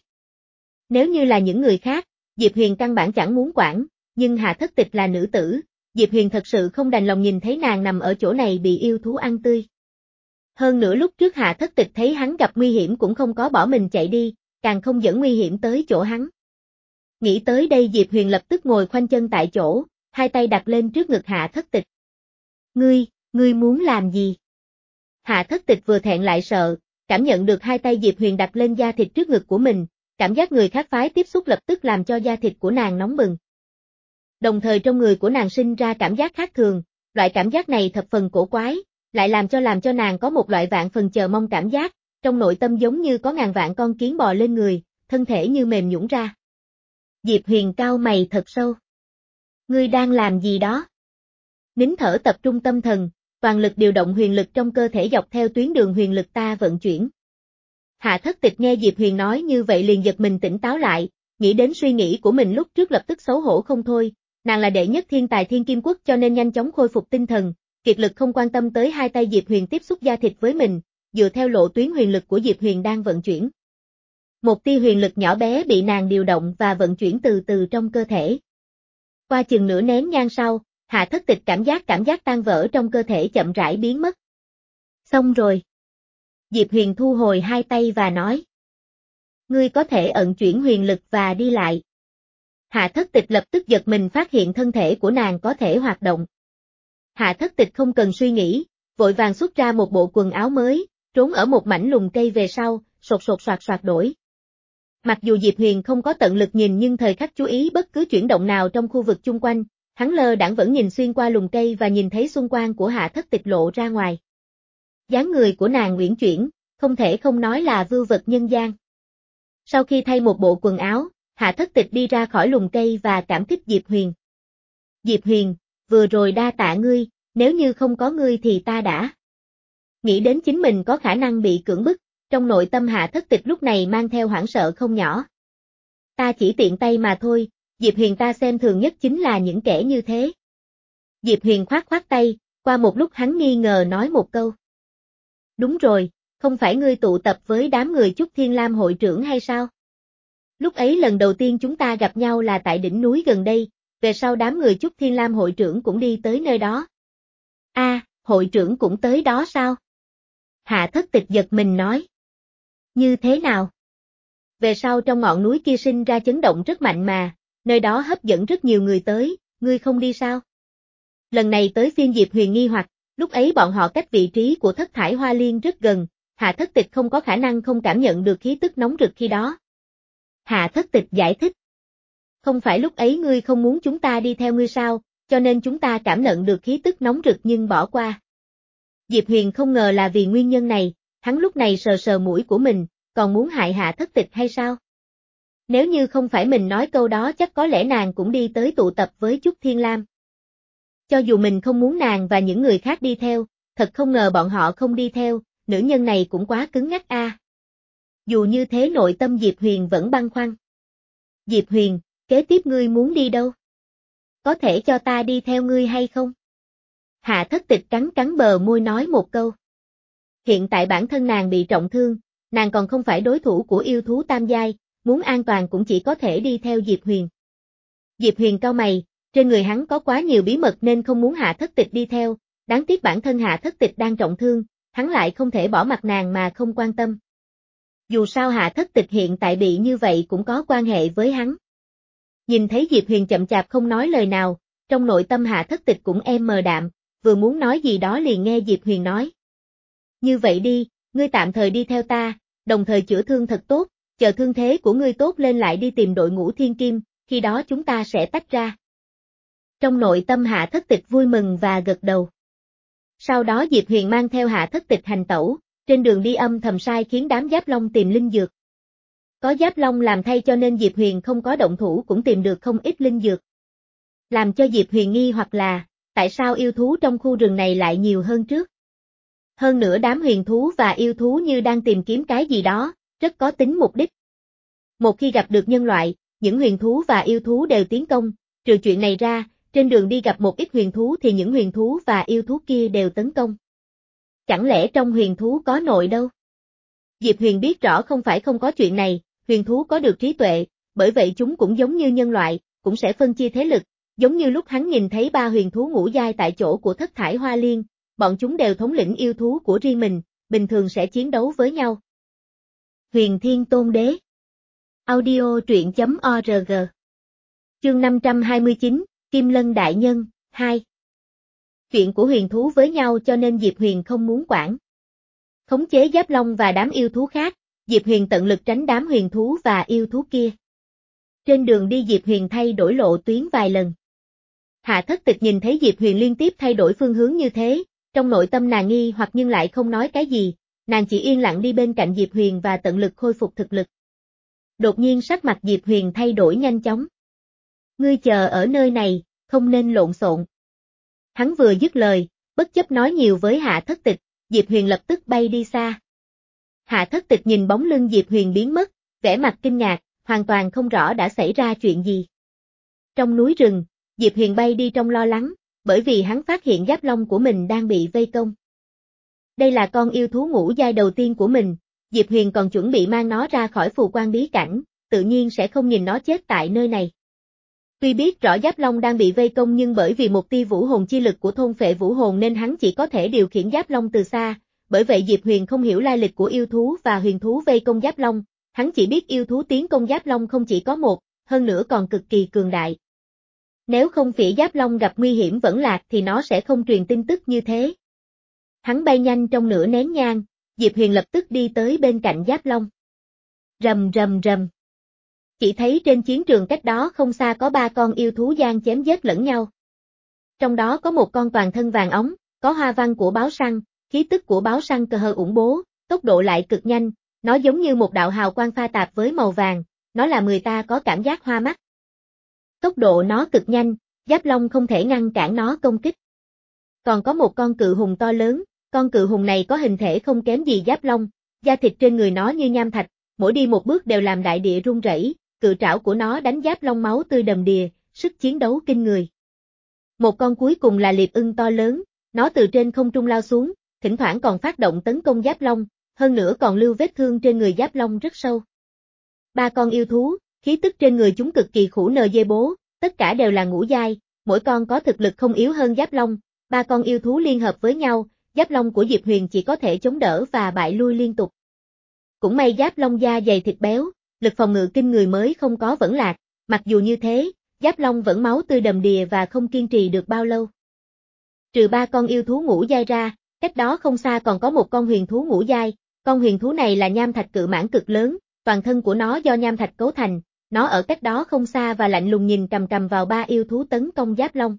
[SPEAKER 1] Nếu như là những người khác, Diệp Huyền căn bản chẳng muốn quản, nhưng Hạ Thất Tịch là nữ tử, Diệp Huyền thật sự không đành lòng nhìn thấy nàng nằm ở chỗ này bị yêu thú ăn tươi. Hơn nữa lúc trước Hạ Thất Tịch thấy hắn gặp nguy hiểm cũng không có bỏ mình chạy đi, càng không dẫn nguy hiểm tới chỗ hắn. Nghĩ tới đây Diệp Huyền lập tức ngồi khoanh chân tại chỗ, hai tay đặt lên trước ngực Hạ Thất Tịch. Ngươi, ngươi muốn làm gì? Hạ Thất Tịch vừa thẹn lại sợ, cảm nhận được hai tay Diệp Huyền đặt lên da thịt trước ngực của mình, cảm giác người khác phái tiếp xúc lập tức làm cho da thịt của nàng nóng bừng. Đồng thời trong người của nàng sinh ra cảm giác khác thường, loại cảm giác này thập phần cổ quái, lại làm cho làm cho nàng có một loại vạn phần chờ mong cảm giác, trong nội tâm giống như có ngàn vạn con kiến bò lên người, thân thể như mềm nhũn ra. Diệp Huyền cau mày thật sâu. Ngươi đang làm gì đó? Nín thở tập trung tâm thần, toàn lực điều động huyền lực trong cơ thể dọc theo tuyến đường huyền lực ta vận chuyển. Hạ Thất Tịch nghe Diệp Huyền nói như vậy liền giật mình tỉnh táo lại, nghĩ đến suy nghĩ của mình lúc trước lập tức xấu hổ không thôi, nàng là đệ nhất thiên tài Thiên Kim Quốc cho nên nhanh chóng khôi phục tinh thần, kiệt lực không quan tâm tới hai tay Diệp Huyền tiếp xúc da thịt với mình, dựa theo lộ tuyến huyền lực của Diệp Huyền đang vận chuyển. Một tia huyền lực nhỏ bé bị nàng điều động và vận chuyển từ từ trong cơ thể. Qua chừng nửa nén nhang sau, Hạ Thất Tịch cảm giác cảm giác tan vỡ trong cơ thể chậm rãi biến mất. Xong rồi. Diệp Huyền thu hồi hai tay và nói. Ngươi có thể ẩn chuyển huyền lực và đi lại. Hạ Thất Tịch lập tức giật mình phát hiện thân thể của nàng có thể hoạt động. Hạ Thất Tịch không cần suy nghĩ, vội vàng xuất ra một bộ quần áo mới, trốn ở một mảnh lùm cây về sau, sột sột soạt soạt đổi. Mặc dù Diệp Huyền không có tận lực nhìn nhưng thời khắc chú ý bất cứ chuyển động nào trong khu vực chung quanh, hắn lơ đãng vẫn nhìn xuyên qua lùm cây và nhìn thấy xung quanh của Hạ Thất Tịch lộ ra ngoài. Dáng người của nàng uyển chuyển, không thể không nói là vưu vật nhân gian. Sau khi thay một bộ quần áo, Hạ Thất Tịch đi ra khỏi lùm cây và cảm kích Diệp Huyền. Diệp Huyền, vừa rồi đa tạ ngươi, nếu như không có ngươi thì ta đã. Nghĩ đến chính mình có khả năng bị cưỡng bức, trong nội tâm Hạ Thất Tịch lúc này mang theo hoảng sợ không nhỏ. Ta chỉ tiện tay mà thôi, Diệp Huyền ta xem thường nhất chính là những kẻ như thế. Diệp Huyền khoát khoát tay, qua một lúc hắn nghi ngờ nói một câu. Đúng rồi, không phải ngươi tụ tập với đám người Chúc Thiên Lam hội trưởng hay sao? Lúc ấy lần đầu tiên chúng ta gặp nhau là tại đỉnh núi gần đây, về sau đám người Chúc Thiên Lam hội trưởng cũng đi tới nơi đó. A, à, hội trưởng cũng tới đó sao? Hạ Thất Tịch giật mình nói. Như thế nào? Về sau trong ngọn núi kia sinh ra chấn động rất mạnh mà, nơi đó hấp dẫn rất nhiều người tới, ngươi không đi sao? Lần này tới phiên Diệp Huyền nghi hoặc, lúc ấy bọn họ cách vị trí của Thất Thải Hoa Liên rất gần, Hạ Thất Tịch không có khả năng không cảm nhận được khí tức nóng rực khi đó. Hạ Thất Tịch giải thích. Không phải lúc ấy ngươi không muốn chúng ta đi theo ngươi sao, cho nên chúng ta cảm nhận được khí tức nóng rực nhưng bỏ qua. Diệp Huyền không ngờ là vì nguyên nhân này, hắn lúc này sờ sờ mũi của mình, còn muốn hại Hạ Thất Tịch hay sao? Nếu như không phải mình nói câu đó chắc có lẽ nàng cũng đi tới tụ tập với Chúc Thiên Lam. Cho dù mình không muốn nàng và những người khác đi theo, thật không ngờ bọn họ không đi theo, nữ nhân này cũng quá cứng ngắc a. À. Dù như thế nội tâm Diệp Huyền vẫn băn khoăn. Diệp Huyền, kế tiếp ngươi muốn đi đâu? Có thể cho ta đi theo ngươi hay không? Hạ Thất Tịch cắn cắn bờ môi nói một câu. Hiện tại bản thân nàng bị trọng thương, nàng còn không phải đối thủ của yêu thú tam giai, muốn an toàn cũng chỉ có thể đi theo Diệp Huyền. Diệp Huyền cau mày, trên người hắn có quá nhiều bí mật nên không muốn Hạ Thất Tịch đi theo, đáng tiếc bản thân Hạ Thất Tịch đang trọng thương, hắn lại không thể bỏ mặc nàng mà không quan tâm. Dù sao Hạ Thất Tịch hiện tại bị như vậy cũng có quan hệ với hắn. Nhìn thấy Diệp Huyền chậm chạp không nói lời nào, trong nội tâm Hạ Thất Tịch cũng êm mờ đạm, vừa muốn nói gì đó liền nghe Diệp Huyền nói. Như vậy đi, ngươi tạm thời đi theo ta, đồng thời chữa thương thật tốt, chờ thương thế của ngươi tốt lên lại đi tìm đội ngũ Thiên Kim, khi đó chúng ta sẽ tách ra. Trong nội tâm Hạ Thất Tịch vui mừng và gật đầu. Sau đó Diệp Huyền mang theo Hạ Thất Tịch hành tẩu, trên đường đi âm thầm sai khiến đám Giáp Long tìm linh dược. Có Giáp Long làm thay cho nên Diệp Huyền không có động thủ cũng tìm được không ít linh dược. Làm cho Diệp Huyền nghi hoặc là, tại sao yêu thú trong khu rừng này lại nhiều hơn trước? Hơn nữa đám huyền thú và yêu thú như đang tìm kiếm cái gì đó, rất có tính mục đích. Một khi gặp được nhân loại, những huyền thú và yêu thú đều tiến công, trừ chuyện này ra, trên đường đi gặp một ít huyền thú thì những huyền thú và yêu thú kia đều tấn công. Chẳng lẽ trong huyền thú có nội đâu? Diệp Huyền biết rõ không phải không có chuyện này, huyền thú có được trí tuệ, bởi vậy chúng cũng giống như nhân loại, cũng sẽ phân chia thế lực, giống như lúc hắn nhìn thấy ba huyền thú ngũ giai tại chỗ của Thất Thải Hoa Liên, bọn chúng đều thống lĩnh yêu thú của riêng mình, bình thường sẽ chiến đấu với nhau. Huyền Thiên Tôn Đế Audio truyện chấm org Chương năm trăm hai mươi chín, Kim Lân Đại Nhân, hai Chuyện của huyền thú với nhau cho nên Diệp Huyền không muốn quản. Khống chế Giáp Long và đám yêu thú khác, Diệp Huyền tận lực tránh đám huyền thú và yêu thú kia. Trên đường đi Diệp Huyền thay đổi lộ tuyến vài lần. Hạ Thất Tịch nhìn thấy Diệp Huyền liên tiếp thay đổi phương hướng như thế, trong nội tâm nàng nghi hoặc nhưng lại không nói cái gì, nàng chỉ yên lặng đi bên cạnh Diệp Huyền và tận lực khôi phục thực lực. Đột nhiên sắc mặt Diệp Huyền thay đổi nhanh chóng. Ngươi chờ ở nơi này, không nên lộn xộn. Hắn vừa dứt lời, bất chấp nói nhiều với Hạ Thất Tịch, Diệp Huyền lập tức bay đi xa. Hạ Thất Tịch nhìn bóng lưng Diệp Huyền biến mất, vẻ mặt kinh ngạc, hoàn toàn không rõ đã xảy ra chuyện gì. Trong núi rừng, Diệp Huyền bay đi trong lo lắng, bởi vì hắn phát hiện Giáp Long của mình đang bị vây công. Đây là con yêu thú ngũ giai đầu tiên của mình, Diệp Huyền còn chuẩn bị mang nó ra khỏi phù quan bí cảnh, tự nhiên sẽ không nhìn nó chết tại nơi này. Tuy biết rõ Giáp Long đang bị vây công nhưng bởi vì một tia vũ hồn chi lực của thôn phệ vũ hồn nên hắn chỉ có thể điều khiển Giáp Long từ xa, bởi vậy Diệp Huyền không hiểu lai lịch của yêu thú và huyền thú vây công Giáp Long, hắn chỉ biết yêu thú tiến công Giáp Long không chỉ có một, hơn nữa còn cực kỳ cường đại. Nếu không Phỉ Giáp Long gặp nguy hiểm vẫn lạc thì nó sẽ không truyền tin tức như thế. Hắn bay nhanh trong nửa nén nhang, Diệp Huyền lập tức đi tới bên cạnh Giáp Long. Rầm rầm rầm. Chỉ thấy trên chiến trường cách đó không xa có ba con yêu thú giang chém giết lẫn nhau. Trong đó có một con toàn thân vàng óng, có hoa văn của báo săn, khí tức của báo săn cờ hờ ủng bố, tốc độ lại cực nhanh, nó giống như một đạo hào quang pha tạp với màu vàng, nó làm người ta có cảm giác hoa mắt. Tốc độ nó cực nhanh, Giáp Long không thể ngăn cản nó công kích. Còn có một con cự hùng to lớn, con cự hùng này có hình thể không kém gì Giáp Long, da thịt trên người nó như nham thạch, mỗi đi một bước đều làm đại địa rung rẩy, cự trảo của nó đánh Giáp Long máu tươi đầm đìa, sức chiến đấu kinh người. Một con cuối cùng là liệp ưng to lớn, nó từ trên không trung lao xuống, thỉnh thoảng còn phát động tấn công Giáp Long, hơn nữa còn lưu vết thương trên người Giáp Long rất sâu. Ba con yêu thú, khí tức trên người chúng cực kỳ khủng nờ dê bố, tất cả đều là ngũ giai, mỗi con có thực lực không yếu hơn Giáp Long, ba con yêu thú liên hợp với nhau, Giáp Long của Diệp Huyền chỉ có thể chống đỡ và bại lui liên tục. Cũng may Giáp Long da dày thịt béo, lực phòng ngự kinh người mới không có vẫn lạc, mặc dù như thế, Giáp Long vẫn máu tươi đầm đìa và không kiên trì được bao lâu. Trừ ba con yêu thú ngũ giai ra, cách đó không xa còn có một con huyền thú ngũ giai, con huyền thú này là nham thạch cự mãng cực lớn, toàn thân của nó do nham thạch cấu thành, nó ở cách đó không xa và lạnh lùng nhìn cằm cằm vào ba yêu thú tấn công Giáp Long.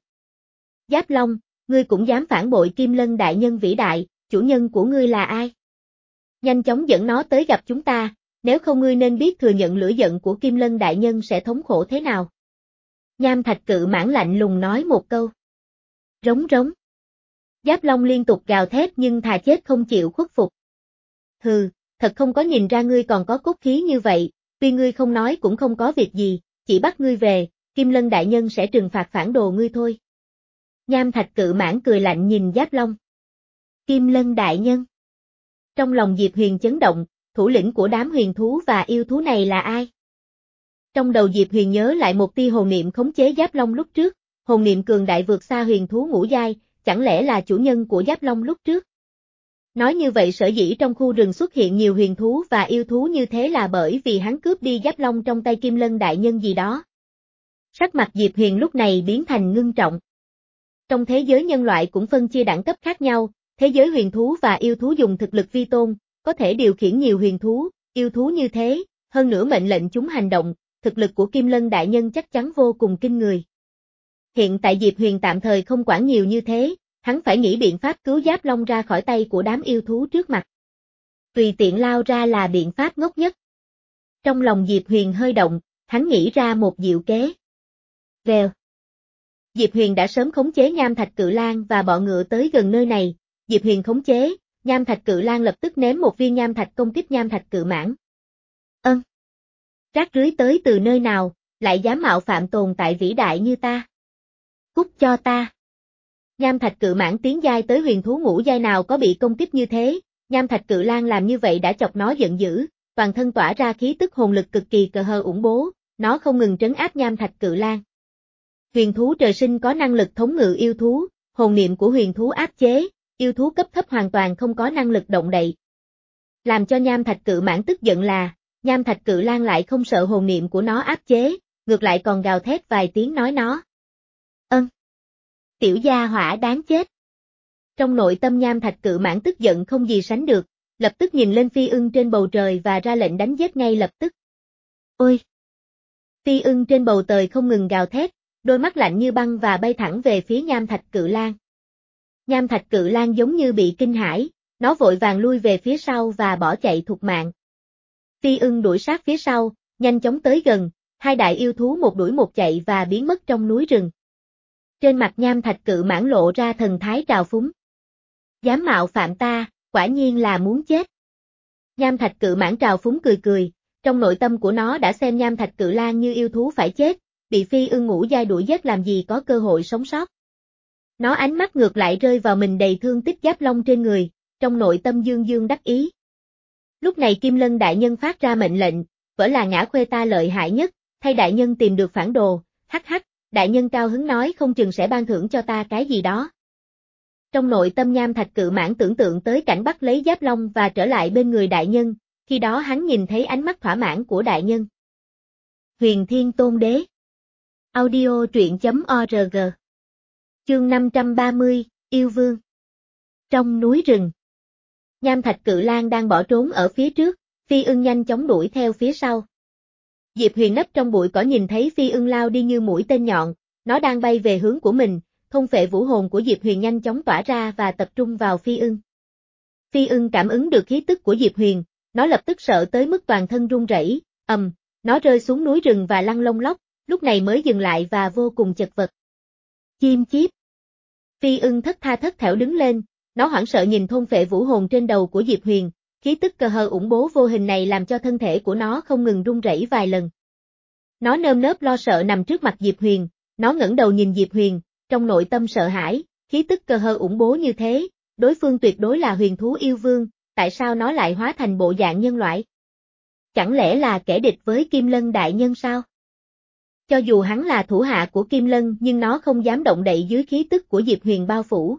[SPEAKER 1] Giáp Long, ngươi cũng dám phản bội Kim Lân đại nhân vĩ đại, chủ nhân của ngươi là ai? Nhanh chóng dẫn nó tới gặp chúng ta, nếu không ngươi nên biết thừa nhận lửa giận của Kim Lân đại nhân sẽ thống khổ thế nào. Nham thạch cự mãng lạnh lùng nói một câu. Rống rống. Giáp Long liên tục gào thét nhưng thà chết không chịu khuất phục. Hừ, thật không có nhìn ra ngươi còn có cốt khí như vậy, tuy ngươi không nói cũng không có việc gì, chỉ bắt ngươi về, Kim Lân đại nhân sẽ trừng phạt phản đồ ngươi thôi. Nham thạch cự mãng cười lạnh nhìn Giáp Long. Kim Lân đại nhân. Trong lòng Diệp Huyền chấn động, thủ lĩnh của đám huyền thú và yêu thú này là ai? Trong đầu Diệp Huyền nhớ lại một tia hồn niệm khống chế Giáp Long lúc trước, hồn niệm cường đại vượt xa huyền thú ngũ giai, chẳng lẽ là chủ nhân của Giáp Long lúc trước? Nói như vậy sở dĩ trong khu rừng xuất hiện nhiều huyền thú và yêu thú như thế là bởi vì hắn cướp đi Giáp Long trong tay Kim Lân đại nhân gì đó. Sắc mặt Diệp Huyền lúc này biến thành ngưng trọng. Trong thế giới nhân loại cũng phân chia đẳng cấp khác nhau, thế giới huyền thú và yêu thú dùng thực lực vi tôn, có thể điều khiển nhiều huyền thú, yêu thú như thế, hơn nữa mệnh lệnh chúng hành động, thực lực của Kim Lân đại nhân chắc chắn vô cùng kinh người. Hiện tại Diệp Huyền tạm thời không quản nhiều như thế, hắn phải nghĩ biện pháp cứu Giáp Long ra khỏi tay của đám yêu thú trước mặt. Tùy tiện lao ra là biện pháp ngốc nhất. Trong lòng Diệp Huyền hơi động, hắn nghĩ ra một diệu kế. Vèo. Diệp Huyền đã sớm khống chế nham thạch cự lang và bọ ngựa tới gần nơi này, Diệp Huyền khống chế, nham thạch cự lang lập tức ném một viên nham thạch công kích nham thạch cự mãng. Ân. Rác rưới tới từ nơi nào, lại dám mạo phạm tồn tại vĩ đại như ta. Cút cho ta. Nham thạch cự mãng tiến giai tới huyền thú ngũ giai nào có bị công kích như thế, nham thạch cự lang làm như vậy đã chọc nó giận dữ, toàn thân tỏa ra khí tức hồn lực cực kỳ cờ hờ ủng bố, nó không ngừng trấn áp nham thạch cự lang. Huyền thú trời sinh có năng lực thống ngự yêu thú, hồn niệm của huyền thú áp chế, yêu thú cấp thấp hoàn toàn không có năng lực động đậy. Làm cho nham thạch cự mãng tức giận là, nham thạch cự lang lại không sợ hồn niệm của nó áp chế, ngược lại còn gào thét vài tiếng nói nó. Ân. Tiểu gia hỏa đáng chết. Trong nội tâm nham thạch cự mãng tức giận không gì sánh được, lập tức nhìn lên phi ưng trên bầu trời và ra lệnh đánh giết ngay lập tức. Ôi! Phi ưng trên bầu trời không ngừng gào thét, đôi mắt lạnh như băng và bay thẳng về phía nham thạch cự lang. Nham thạch cự lang giống như bị kinh hãi, nó vội vàng lui về phía sau và bỏ chạy thục mạng. Phi ưng đuổi sát phía sau, nhanh chóng tới gần, hai đại yêu thú một đuổi một chạy và biến mất trong núi rừng. Trên mặt nham thạch cự mãng lộ ra thần thái trào phúng. Dám mạo phạm ta, quả nhiên là muốn chết. Nham thạch cự mãng trào phúng cười cười, trong nội tâm của nó đã xem nham thạch cự lang như yêu thú phải chết, bị phi ưng ngũ giai đuổi giết làm gì có cơ hội sống sót. Nó ánh mắt ngược lại rơi vào mình đầy thương tích Giáp Long trên người, trong nội tâm dương dương đắc ý. Lúc này Kim Lân đại nhân phát ra mệnh lệnh, vỡ là ngã khuê ta lợi hại nhất, thay đại nhân tìm được phản đồ, hắc hắc, đại nhân cao hứng nói không chừng sẽ ban thưởng cho ta cái gì đó. Trong nội tâm nham thạch cự mãng tưởng tượng tới cảnh bắt lấy Giáp Long và trở lại bên người đại nhân, khi đó hắn nhìn thấy ánh mắt thỏa mãn của đại nhân. Huyền Thiên Tôn Đế. Audio truyện chấm org. Chương năm trăm ba mươi, Yêu Vương. Trong núi rừng. Nham Thạch Cự Lang đang bỏ trốn ở phía trước, Phi Ưng nhanh chóng đuổi theo phía sau. Diệp Huyền nấp trong bụi cỏ nhìn thấy Phi Ưng lao đi như mũi tên nhọn, nó đang bay về hướng của mình, thôn phệ vũ hồn của Diệp Huyền nhanh chóng tỏa ra và tập trung vào Phi Ưng. Phi Ưng cảm ứng được khí tức của Diệp Huyền, nó lập tức sợ tới mức toàn thân run rẩy, ầm, nó rơi xuống núi rừng và lăn lông lóc, lúc này mới dừng lại và vô cùng chật vật. Chim chíp. Phi Ưng thất tha thất thểu đứng lên, nó hoảng sợ nhìn thôn phệ vũ hồn trên đầu của Diệp Huyền, khí tức cơ hờ ủng bố vô hình này làm cho thân thể của nó không ngừng run rẩy vài lần. Nó nơm nớp lo sợ nằm trước mặt Diệp Huyền, nó ngẩng đầu nhìn Diệp Huyền, trong nội tâm sợ hãi, khí tức cơ hờ ủng bố như thế, đối phương tuyệt đối là huyền thú yêu vương, tại sao nó lại hóa thành bộ dạng nhân loại? Chẳng lẽ là kẻ địch với Kim Lân đại nhân sao? Cho dù hắn là thủ hạ của Kim Lân nhưng nó không dám động đậy dưới khí tức của Diệp Huyền bao phủ.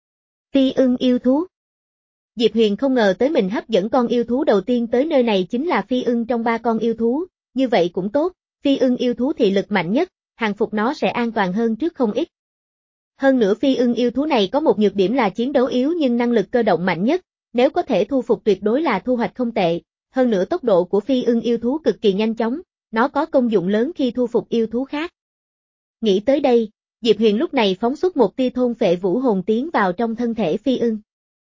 [SPEAKER 1] Phi Ưng yêu thú. Diệp Huyền không ngờ tới mình hấp dẫn con yêu thú đầu tiên tới nơi này chính là Phi Ưng trong ba con yêu thú, như vậy cũng tốt, Phi Ưng yêu thú thị lực mạnh nhất, hàng phục nó sẽ an toàn hơn trước không ít. Hơn nữa Phi Ưng yêu thú này có một nhược điểm là chiến đấu yếu nhưng năng lực cơ động mạnh nhất, nếu có thể thu phục tuyệt đối là thu hoạch không tệ, hơn nữa tốc độ của Phi Ưng yêu thú cực kỳ nhanh chóng, nó có công dụng lớn khi thu phục yêu thú khác. Nghĩ tới đây, Diệp Huyền lúc này phóng xuất một tia thôn phệ vũ hồn tiến vào trong thân thể Phi Ưng.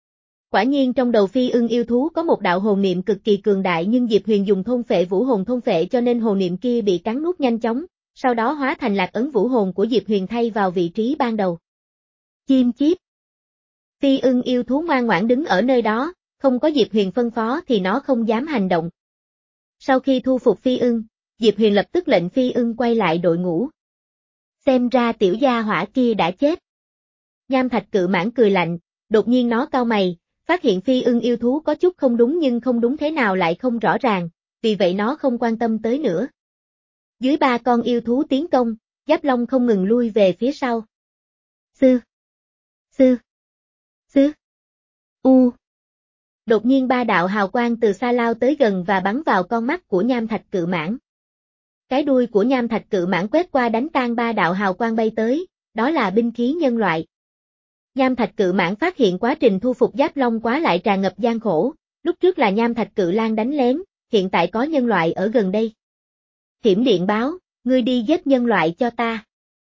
[SPEAKER 1] Quả nhiên trong đầu Phi Ưng yêu thú có một đạo hồn niệm cực kỳ cường đại nhưng Diệp Huyền dùng thôn phệ vũ hồn thôn phệ cho nên hồn niệm kia bị cắn nuốt nhanh chóng, sau đó hóa thành lạc ấn vũ hồn của Diệp Huyền thay vào vị trí ban đầu. Chim chíp. Phi Ưng yêu thú ngoan ngoãn đứng ở nơi đó, không có Diệp Huyền phân phó thì nó không dám hành động. Sau khi thu phục Phi Ưng, Diệp Huyền lập tức lệnh Phi Ưng quay lại đội ngũ. Xem ra tiểu gia hỏa kia đã chết. Nham Thạch Cự Mãng cười lạnh, đột nhiên nó cau mày, phát hiện Phi Ưng yêu thú có chút không đúng nhưng không đúng thế nào lại không rõ ràng, vì vậy nó không quan tâm tới nữa. Dưới ba con yêu thú tiến công, Giáp Long không ngừng lui về phía sau. Sư, sư, sư, u. Đột nhiên ba đạo hào quang từ xa lao tới gần và bắn vào con mắt của Nham Thạch Cự Mãng. Cái đuôi của Nham Thạch Cự Mãng quét qua đánh tan ba đạo hào quang bay tới, đó là binh khí nhân loại. Nham Thạch Cự Mãng phát hiện quá trình thu phục Giáp Long quá lại tràn ngập gian khổ, lúc trước là Nham Thạch Cự Lang đánh lén, hiện tại có nhân loại ở gần đây. Thiểm điện báo, ngươi đi giết nhân loại cho ta.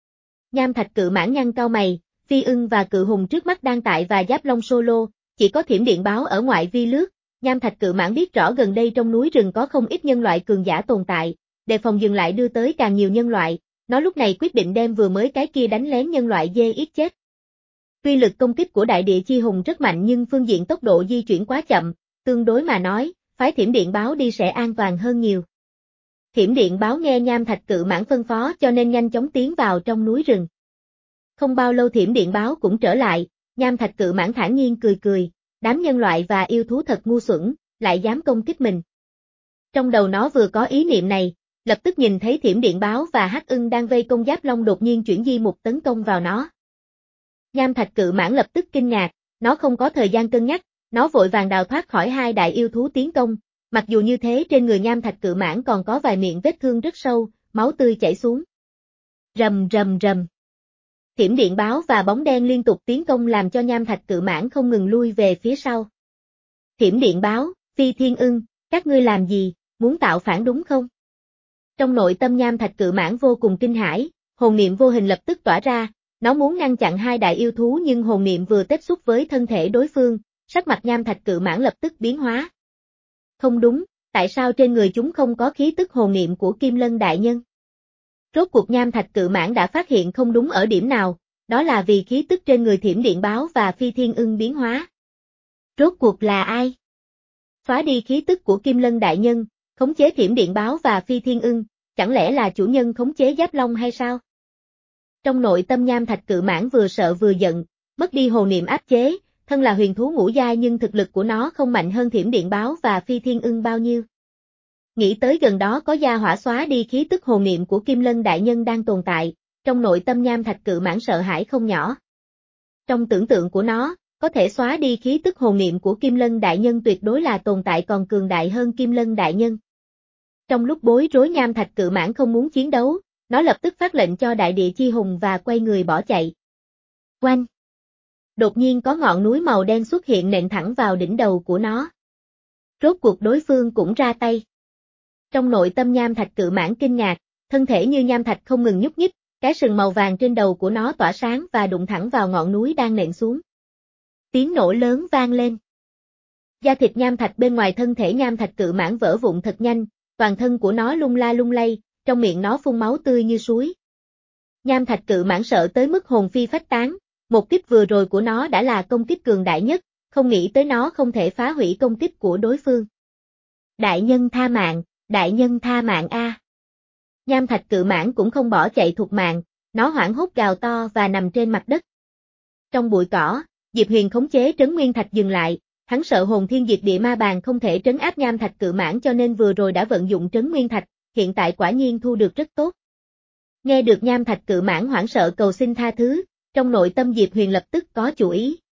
[SPEAKER 1] Nham Thạch Cự Mãng nhăn cau mày, Phi Ưng và Cự Hùng trước mắt đang tại và Giáp Long solo, chỉ có thiểm điện báo ở ngoại vi lướt. Nham Thạch Cự Mãng biết rõ gần đây trong núi rừng có không ít nhân loại cường giả tồn tại, đề phòng dừng lại đưa tới càng nhiều nhân loại, nó lúc này quyết định đem vừa mới cái kia đánh lén nhân loại dê ít chết. Uy lực công kích của đại địa chi hùng rất mạnh nhưng phương diện tốc độ di chuyển quá chậm, tương đối mà nói, phái thiểm điện báo đi sẽ an toàn hơn nhiều. Thiểm điện báo nghe Nham Thạch Cự Mãng phân phó cho nên nhanh chóng tiến vào trong núi rừng. Không bao lâu thiểm điện báo cũng trở lại, Nham Thạch Cự Mãng thản nhiên cười cười, đám nhân loại và yêu thú thật ngu xuẩn, lại dám công kích mình. Trong đầu nó vừa có ý niệm này, lập tức nhìn thấy thiểm điện báo và Hắc Ưng đang vây công Giáp Long đột nhiên chuyển di mục tấn công vào nó. Nham Thạch Cự Mãng lập tức kinh ngạc, nó không có thời gian cân nhắc, nó vội vàng đào thoát khỏi hai đại yêu thú tiến công, mặc dù như thế trên người Nham Thạch Cự Mãng còn có vài miệng vết thương rất sâu, máu tươi chảy xuống. Rầm rầm rầm. Thiểm điện báo và bóng đen liên tục tiến công làm cho Nham Thạch Cự Mãng không ngừng lui về phía sau. Thiểm điện báo, Phi Thiên Ưng, các ngươi làm gì, muốn tạo phản đúng không? Trong nội tâm Nham Thạch Cự Mãng vô cùng kinh hãi, hồn niệm vô hình lập tức tỏa ra, nó muốn ngăn chặn hai đại yêu thú nhưng hồn niệm vừa tiếp xúc với thân thể đối phương, sắc mặt Nham Thạch Cự Mãng lập tức biến hóa. Không đúng, tại sao trên người chúng không có khí tức hồn niệm của Kim Lân đại nhân? Rốt cuộc Nham Thạch Cự Mãng đã phát hiện không đúng ở điểm nào, đó là vì khí tức trên người thiểm điện báo và Phi Thiên Ưng biến hóa. Rốt cuộc là ai? Phá đi khí tức của Kim Lân đại nhân, khống chế thiểm điện báo và Phi Thiên Ưng, chẳng lẽ là chủ nhân khống chế Giáp Long hay sao? Trong nội tâm Nham Thạch Cự Mãng vừa sợ vừa giận, mất đi hồn niệm áp chế, thân là huyền thú ngũ giai nhưng thực lực của nó không mạnh hơn thiểm điện báo và Phi Thiên Ưng bao nhiêu. Nghĩ tới gần đó có gia hỏa xóa đi khí tức hồn niệm của Kim Lân đại nhân đang tồn tại, trong nội tâm Nham Thạch Cự Mãng sợ hãi không nhỏ. Trong tưởng tượng của nó, có thể xóa đi khí tức hồn niệm của Kim Lân đại nhân tuyệt đối là tồn tại còn cường đại hơn Kim Lân đại nhân. Trong lúc bối rối Nham Thạch Cự Mãng không muốn chiến đấu, Nó lập tức phát lệnh cho đại địa chi hùng và quay người bỏ chạy. Oanh! Đột nhiên có ngọn núi màu đen xuất hiện nện thẳng vào đỉnh đầu của nó. Rốt cuộc đối phương cũng ra tay. Trong nội tâm nham thạch cự mãng kinh ngạc, thân thể như nham thạch không ngừng nhúc nhích, cái sừng màu vàng trên đầu của nó tỏa sáng và đụng thẳng vào ngọn núi đang nện xuống. Tiếng nổ lớn vang lên. Da thịt nham thạch bên ngoài thân thể nham thạch cự mãng vỡ vụn thật nhanh, toàn thân của nó lung la lung lay, trong miệng nó phun máu tươi như suối. Nham thạch cự mãng sợ tới mức hồn phi phách tán, một kích vừa rồi của nó đã là công kích cường đại nhất, không nghĩ tới nó không thể phá hủy công kích của đối phương. Đại nhân tha mạng, đại nhân tha mạng a. Nham thạch cự mãng cũng không bỏ chạy thục mạng, nó hoảng hốt gào to và nằm trên mặt đất. Trong bụi cỏ, Diệp Huyền khống chế Trấn Nguyên Thạch dừng lại, hắn sợ hồn thiên diệt địa ma bàn không thể trấn áp nham thạch cự mãng cho nên vừa rồi đã vận dụng Trấn Nguyên Thạch, hiện tại quả nhiên thu được rất tốt. Nghe được nham thạch cự mãng hoảng sợ cầu xin tha thứ, trong nội tâm Diệp Huyền lập tức có chủ ý.